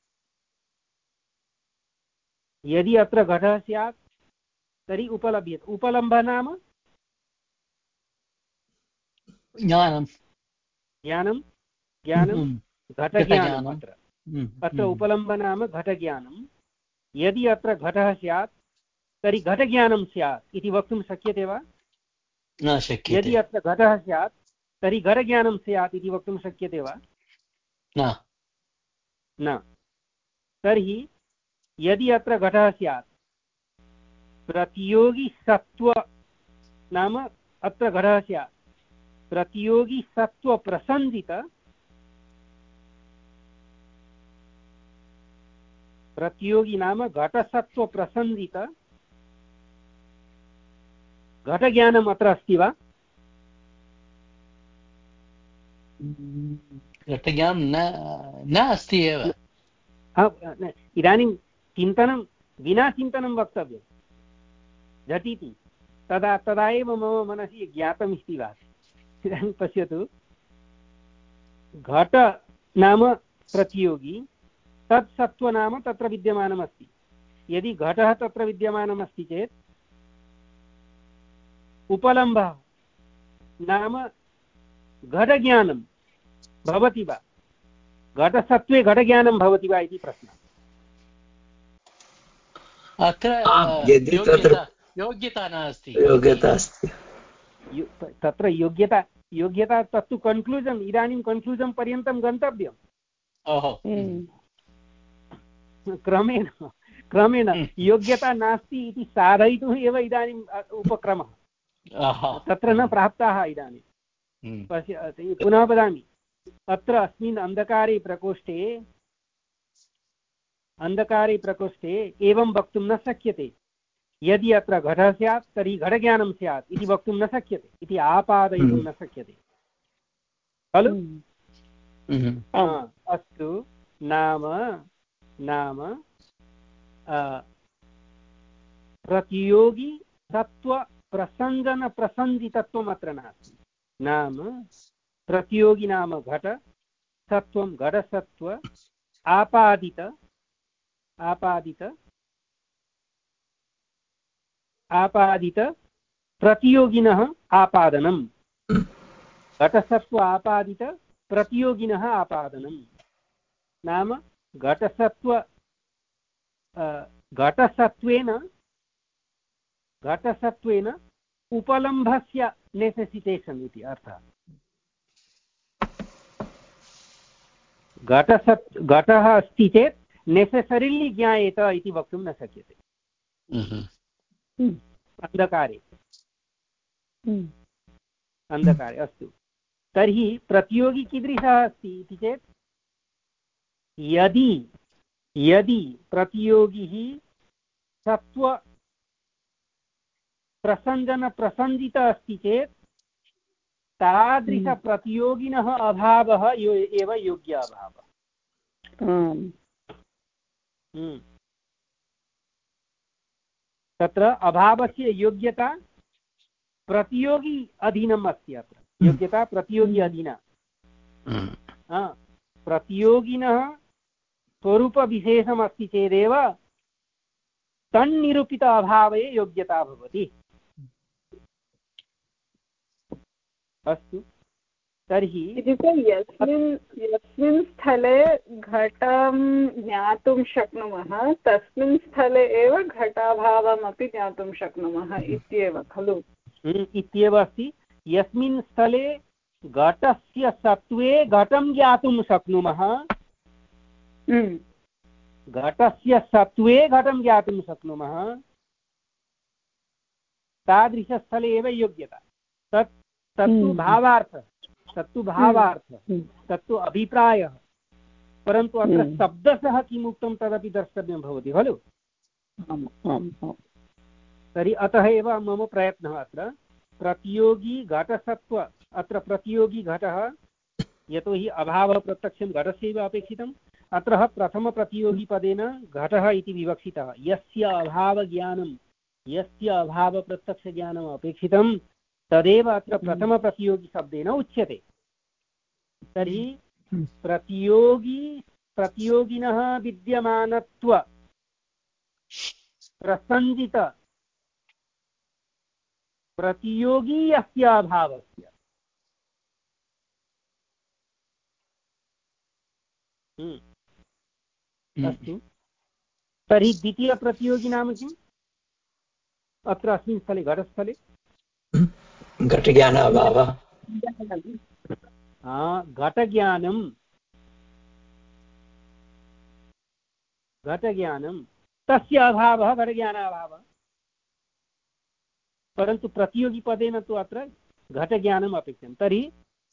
यदि अत्र घटः स्यात् तर्हि उपलभ्यते। उपलम्भः नाम ज्ञानं ज्ञानं ज्ञानं घटज्ञानम्। अत्र अत्र उपलम्भः नाम घटज्ञानं। यदि अत्र घटः स्यात् तर्हि घटज्ञानं स्यात् इति वक्तुं शक्यते वा? न शक्यते। यदि अत्र घटः स्यात् तर्हि घटज्ञानं स्यात् इति वक्तुं शक्यते वा? न न। तर्हि यदि अत्र घटः स्यात् प्रतियोगिसत्त्व नाम अत्र घटः स्यात् प्रतियोगिसत्त्वप्रसन्दित प्रतियोगी नाम घटसत्त्वप्रसन्दित घटज्ञानम् अत्र अस्ति वा? घटज्ञानं न अस्ति एव। इदानीं चिन्तनं विना चिन्तनं वक्तव्यं झटिति, तदा तदा एव मम मनसि ज्ञातम् इति वा। इदानीं पश्यतु, घट नाम प्रतियोगी, तत् सत्त्व नाम तत्र विद्यमानमस्ति। यदि घटः तत्र विद्यमानमस्ति चेत् उपलम्भः नाम घटज्ञानं भवति वा? घटसत्त्वे घटज्ञानं भवति वा इति प्रश्नः। अत्र योग्यता नास्ति। योग्यता अस्ति तत्र योग्यता योग्यता तत्तु कन्क्लूजन्। इदानीं कन्क्लूजन् पर्यन्तं गन्तव्यम्। क्रमेण क्रमेण योग्यता नास्ति इति साधयितुम् एव इदानीम् उपक्रमः तत्र न प्राप्ताः। इदानीं पश्य, पुनः वदामि, अत्र अस्मिन् अन्धकारे प्रकोष्ठे अन्धकारे प्रकोष्ठे एवं वक्तुं न शक्यते। यदि अत्र घटः स्यात् तर्हि घटज्ञानं स्यात् इति वक्तुं न शक्यते, इति आपादयितुं न शक्यते खलु। अस्तु, नाम नाम प्रतियोगी सत्त्व प्रसञ्जन प्रसञ्जितत्वम् अत्र नास्ति। नाम प्रतियोगी नाम घट, सत्त्वं घटसत्त्व, आपादित आपादित आपादित प्रतियोगिनः आपादनम्। घटसत्त्व आपादित प्रतियोगिनः आपादनम् नाम घटसत्त्व घटसत्त्वेन घटसत्त्वेन उपलम्भस्य नेसेसिटेशन् इति अर्थः। घटसत् घटः अस्ति चेत् नेसेसरिली ज्ञायेत इति वक्तुं न शक्यते अन्धकारे अन्धकारे। अस्तु, तर्हि प्रतियोगी कीदृशः अस्ति इति चेत् यदि यदि प्रतियोगी सत्त्व प्रसञ्जन प्रसञ्जित अस्ति चेत् तादृशप्रतियोगिनः अभावः एव योग्य अभावः। तत्र अभावस्य योग्यता प्रतियोगी अधीनम् अस्ति। अत्र योग्यता प्रतियोगी अधीना। प्रतियोगिनः स्वरूपविशेषमस्ति चेदेव तन्निरूपित अभावे योग्यता भवति। अस्तु, तर्हि इत्युक्ते यस्मिन् यस्मिन् स्थले घटं ज्ञातुं शक्नुमः तस्मिन् स्थले एव घटाभावमपि ज्ञातुं शक्नुमः इत्येव खलु। इत्येव अस्ति। यस्मिन् स्थले घटस्य सत्त्वे घटं ज्ञातुं शक्नुमः, घटस्य सत्त्वे घटं ज्ञातुं शक्नुमः, तादृशस्थले एव योग्यता। तत् तत्तु भावार्थः, तत्तु भावार्थः, तत्तु अभिप्रायः। परन्तु अत्र शब्दशः किम् उक्तं तदपि द्रष्टव्यं भवति खलु। तर्हि अतः एव मम प्रयत्नः अत्र प्रतियोगी घटसत्त्व। अत्र प्रतियोगी घटः, यतोहि अभावः प्रत्यक्षं घटस्यैव अपेक्षितम्। अत्र प्रथमप्रतियोगिपदेन घटः इति विवक्षितः। यस्य अभावज्ञानं यस्य अभावप्रत्यक्षज्ञानम् अपेक्षितं तदेव अत्र प्रथमप्रतियोगिशब्देन उच्यते। तर्हि प्रतियोगी प्रतियोगिनः विद्यमानत्व प्रसञ्जित प्रतियोगी यस्य अभावस्य। अस्तु, तर्हि द्वितीयप्रतियोगी नाम किम्? अत्र अस्मिन् स्थले घटस्थले घटज्ञान अभावः। घटज्ञानं घटज्ञानं तस्य अभावः घटज्ञानाभावः। परन्तु प्रतियोगिपदेन तु अत्र घटज्ञानम् अपेक्षितं। तर्हि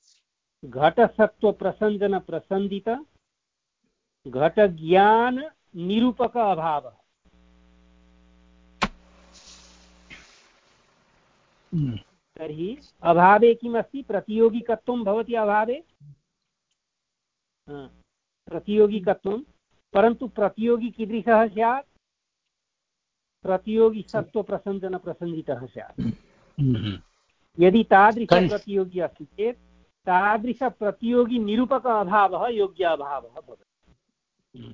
घटसत्त्वप्रसञ्जनप्रसन्दित घटज्ञाननिरूपक अभावः। तर्हि अभावे किमस्ति? प्रतियोगिकत्वं भवति अभावे, प्रतियोगिकत्वं। परन्तु प्रतियोगी कीदृशः स्यात्? प्रतियोगी सत्त्वप्रसञ्जनप्रसञ्जितः स्यात्। यदि तादृशप्रतियोगी अस्ति चेत् तादृशप्रतियोगिनिरूपक अभावः योग्य अभावः भवति।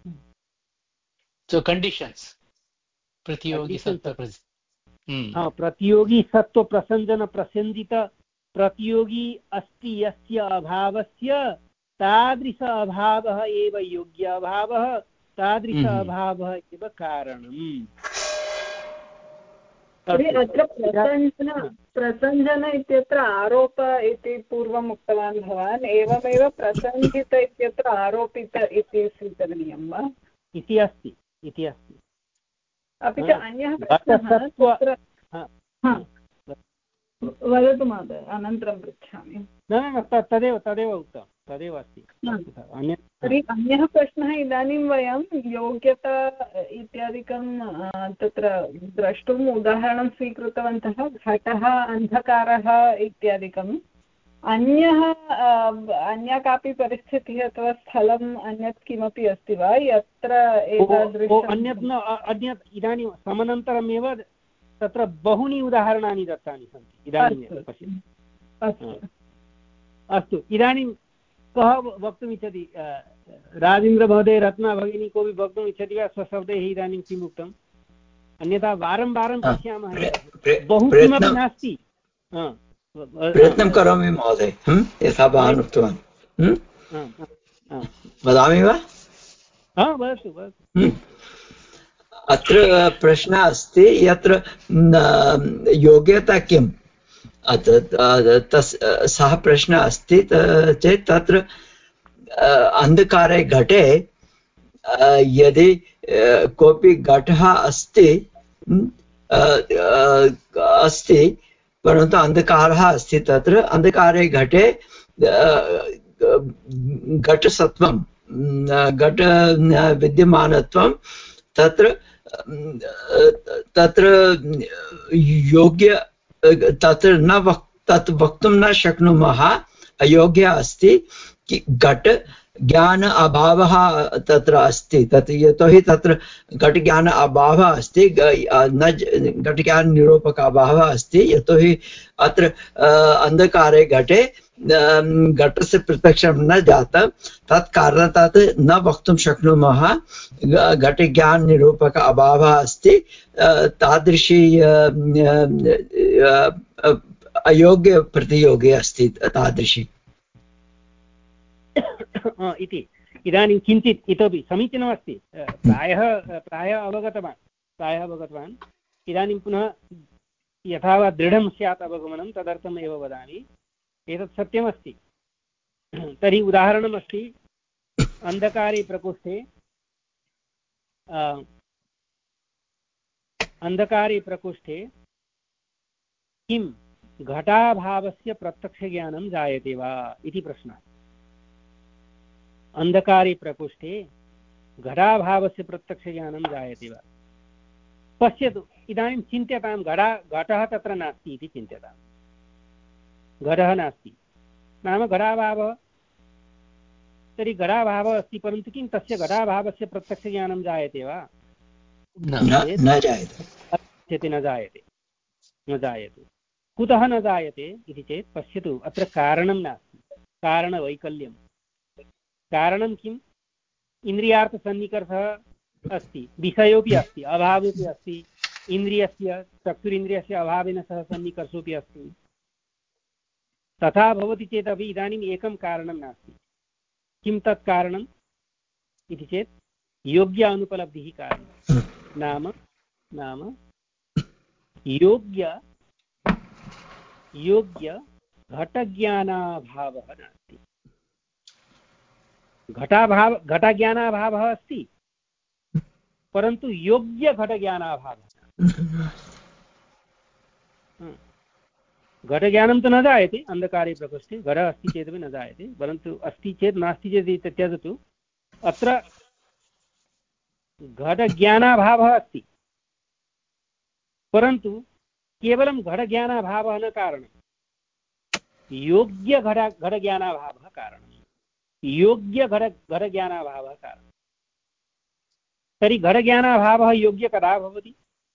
So conditions प्रतियोगी सत्त्व प्रतियोगी सत्त्व प्रसञ्जन प्रसञ्जित प्रतियोगी अस्ति यस्य अभावस्य तादृश अभावः एव योग्य अभावः, तादृश अभावः एव कारणम्। अत्र प्रसञ्जन प्रसञ्जन इत्यत्र आरोप इति पूर्वम् उक्तवान् भवान्, एवमेव प्रसञ्जित इत्यत्र आरोपित इति स्वीकरणीयं वा इति अस्ति इति अस्ति। अपि च अन्यः प्रश्नः वदतु महोदय, अनन्तरं पृच्छामि। न न तदेव तदेव उक्तं। तदेव अस्ति। तर्हि अन्यः प्रश्नः, इदानीं वयं योग्यता इत्यादिकं तत्र द्रष्टुम् उदाहरणं स्वीकृतवन्तः, घटः, अन्धकारः इत्यादिकम्। अन्यः अन्या कापि परिस्थितिः अथवा स्थलम् अन्यत् किमपि अस्ति वा यत्र एतादृशम्? अन्यत् न, अन्यत् इदानीं समनन्तरमेव तत्र बहूनि उदाहरणानि दत्तानि सन्ति इदानीमेव। पश्यतु। अस्तु, इदानीं कः वक्तुम् इच्छति? राजेन्द्रमहोदय, रत्ना भगिनी, कोऽपि वक्तुम् इच्छति वा स्वशब्दैः इदानीं किम् उक्तम्? अन्यथा वारं वारं पश्यामः, बहु किमपि नास्ति। प्रयत्नं करोमि महोदय, यथा भवान् उक्तवान्। वदामि वा? वदतु वदतु। अत्र प्रश्नः अस्ति यत्र योग्यता किम्? सः प्रश्नः अस्ति चेत् तत्र अन्धकारे घटे यदि कोऽपि घटः अस्ति अस्ति परन्तु अन्धकारः अस्ति, तत्र अन्धकारे घटे घटसत्वं घट विद्यमानत्वं तत्र तत्र योग्य तत्र न वक् तत् वक्तुं न शक्नुमः, अयोग्य अस्ति कि घट ज्ञान अभावः तत्र अस्ति। तत् यतोहि तत्र घटज्ञान अभावः अस्ति, न घटज्ञान निरूपक अभावः अस्ति, यतोहि अत्र अन्धकारे घटे घटस्य प्रत्यक्षं न जातं, तत् कारणात् न वक्तुं शक्नुमः घटज्ञान निरूपक अभावः अस्ति। तादृशी अयोग्य प्रतियोगी अस्ति तादृशी इति। इदानीं किञ्चित् इतोपि समीचीनमस्ति, प्रायः प्रायः अवगतवान् प्रायः अवगतवान् इदानीं पुनः यथा वा दृढं स्यात् अवगमनं, तदर्थम् एव वदामि। एतत् सत्यमस्ति। तर्हि उदाहरणमस्ति, अन्धकारे प्रकोष्ठे अन्धकारे प्रकोष्ठे किं घटाभावस्य प्रत्यक्षज्ञानं जायते वा इति प्रश्नः। अन्धकारे प्रकोष्ठे घटाभावस्य प्रत्यक्षज्ञानं जायते वा? पश्यतु, इदानीं चिन्त्यतां, घटा घटः तत्र नास्ति इति चिन्त्यताम्। घटः नास्ति नाम घटाभावः। तर्हि घटाभावः अस्ति, परन्तु किं तस्य घटाभावस्य प्रत्यक्षज्ञानं जायते वा? न जायते न जायते न जायते कुतः न जायते इति चेत् पश्यतु, अत्र कारणं नास्ति, कारणवैकल्यं। कारणं किम्? इन्द्रियार्थसन्निकर्षः अस्ति, विषयोऽपि अस्ति, अभावोऽपि अस्ति, इन्द्रियस्य चक्षुरिन्द्रियस्य अभावेन सह सन्निकर्षोऽपि अस्ति। तथा भवति चेदपि इदानीम् एकं कारणं नास्ति। किं तत् कारणम् इति चेत् योग्य अनुपलब्धिः कारणं। नाम नाम योग्य योग्य घटज्ञानाभावः नास्ति। घटाभाव घटज्ञानाभावः अस्ति, परन्तु योग्य घटज्ञानाभावः। घटज्ञानं तु न जायते अन्धकारे प्रकोष्ठे, घटः अस्ति चेदपि न जायते, परन्तु अस्ति चेत् नास्ति चेत् त्यजतु। अत्र घटज्ञानाभावः अस्ति, परन्तु केवलं घटज्ञानाभावः न कारणं, योग्य घट घटज्ञानाभावः कारणं, योग्य घट घटज्ञानाभावः कारणं। तर्हि घटज्ञानाभावः योग्य कदा भवति?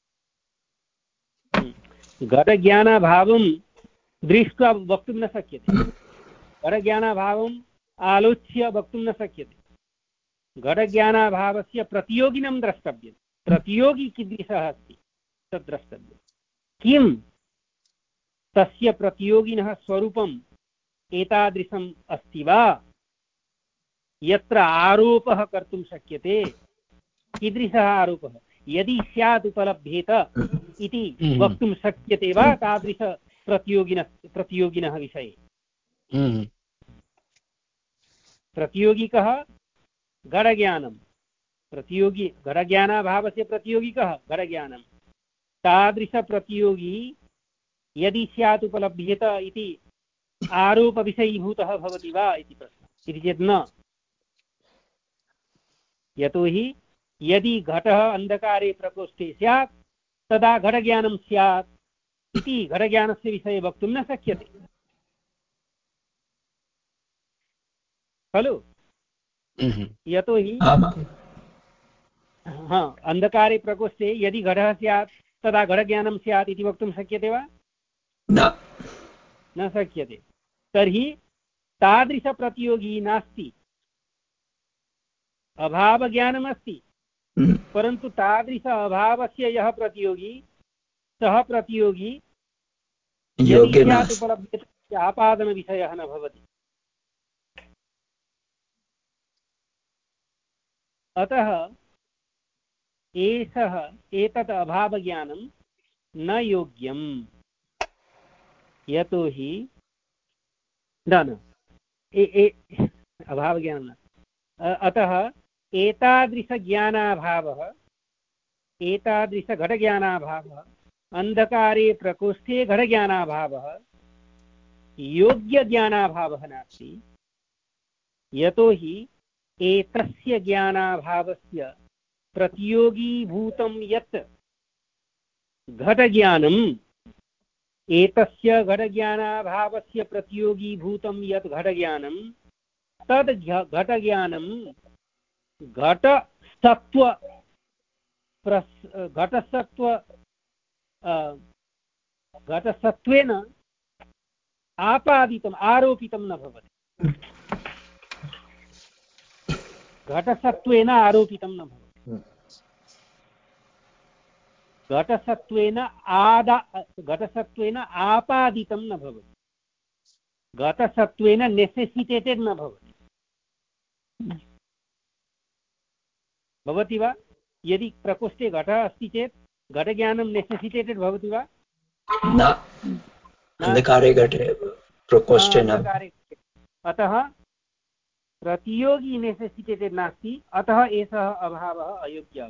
घटज्ञानाभावं दृष्ट्वा वक्तुं न शक्यते, घटज्ञानाभावम् आलोच्य वक्तुं न शक्यते। घटज्ञानाभावस्य प्रतियोगिनं द्रष्टव्यं। प्रतियोगी कीदृशः अस्ति तद् द्रष्टव्यं। किं तस्य प्रतियोगिनः स्वरूपम् एतादृशम् अस्ति वा यत्र आरोपः कर्तुं शक्यते? कीदृशः आरोपः? यदि स्यात् उपलभ्येत इति वक्तुं शक्यते वा तादृश प्रतियोगिनः प्रतियोगिनः विषये? प्रतियोगी कः? घटज्ञानं। प्रतियोगी घटज्ञानाभावस्य प्रतियोगी कः? घटज्ञानं। तादृशप्रतियोगी यदि स्यात् उपलभ्येत इति आरोपविषयीभूतः भवति वा इति प्रश्नः। इति चेत् न। यतोहि यदि घटः अन्धकारे प्रकोष्ठे स्यात् तदा घटज्ञानं स्यात् इति घटज्ञानस्य विषये वक्तुं न शक्यते खलु। यतोहि हा अन्धकारे प्रकोष्ठे यदि घटः स्यात् तदा घटज्ञानं स्यात् इति वक्तुं शक्यते वा? न शक्यते। तर्हि तादृशप्रतियोगी नास्ति। अभावज्ञानमस्ति, परन्तु तादृश अभावस्य यः प्रतियोगी सः प्रतियोगी यदि स्यात् उपलभ्यते आपादनविषयः न भवति। अतः एषः एतत् अभावज्ञानं न योग्यम्। यतोहि न न अभावज्ञानं न। अतः एतादृशज्ञानाभावः एतादृशघटज्ञानाभावः अन्धकारे प्रकोष्ठे घटज्ञानाभावः योग्यज्ञानाभावः नास्ति। यतोहि एतस्य ज्ञानाभावस्य प्रतियोगीभूतं यत् घटज्ञानम् एतस्य घटज्ञानाभावस्य प्रतियोगीभूतं यत् घटज्ञानं तद् घटज्ञानं घटसत्त्व घटसत्त्व घटसत्त्वेन आपादितम् आरोपितं न भवति। घटसत्त्वेन आरोपितं न भवति। घटसत्त्वेन आदा घटसत्त्वेन आपादितं न भवति। घटसत्त्वेन नेसेसिटेटेड् न भवति। भवति वा? यदि प्रकोष्ठे घटः अस्ति चेत् घटज्ञानं नेसेसिटेटेड् भवति वा? न, अन्धकारे घटे प्रकोष्ठे न। अतः प्रतियोगी नेसेसिटेटेड् नास्ति, अतः एषः अभावः अयोग्यः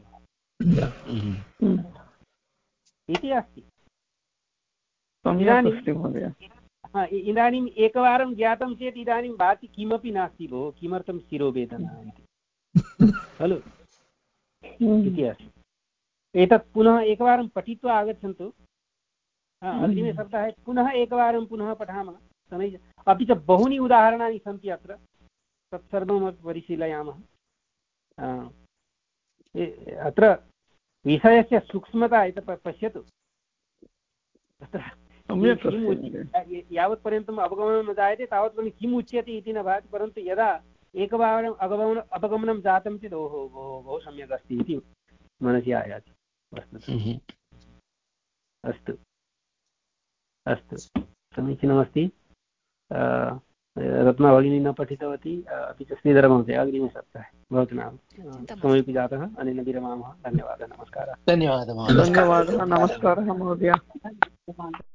इति अस्ति। इदानीम् एकवारं ज्ञातं चेत् इदानीं भाति किमपि नास्ति भोः, किमर्थं शिरोवेदना इति खलु इति अस्ति। एतत् पुनः एकवारं पठित्वा आगच्छन्तु। अग्रिमे सप्ताहे पुनः एकवारं पुनः पठामः समीचीनम्। अपि च बहूनि उदाहरणानि सन्ति अत्र, तत्सर्वमपि परिशीलयामः। अत्र विषयस्य सूक्ष्मता एतत् पश्यतु। तत्र यावत्पर्यन्तम् अवगमनं न जायते तावत्पर्यन्तं किम् उच्यते इति न भाति, परन्तु यदा एकवारम् अवगमन अवगमनं जातं चेत् ओहो बहु बहु सम्यक् अस्ति इति मनसि आयाति। अस्तु अस्तु समीचीनमस्ति। रत्ना भगिनी न पठितवती, अपि च श्रीधरमहोदय अग्रिमे सप्ताहे भवतु नाम समयोपि जातः। अनेन विरमामः। धन्यवादः। नमस्कारः। धन्यवादः। धन्यवादः। नमस्कारः महोदय।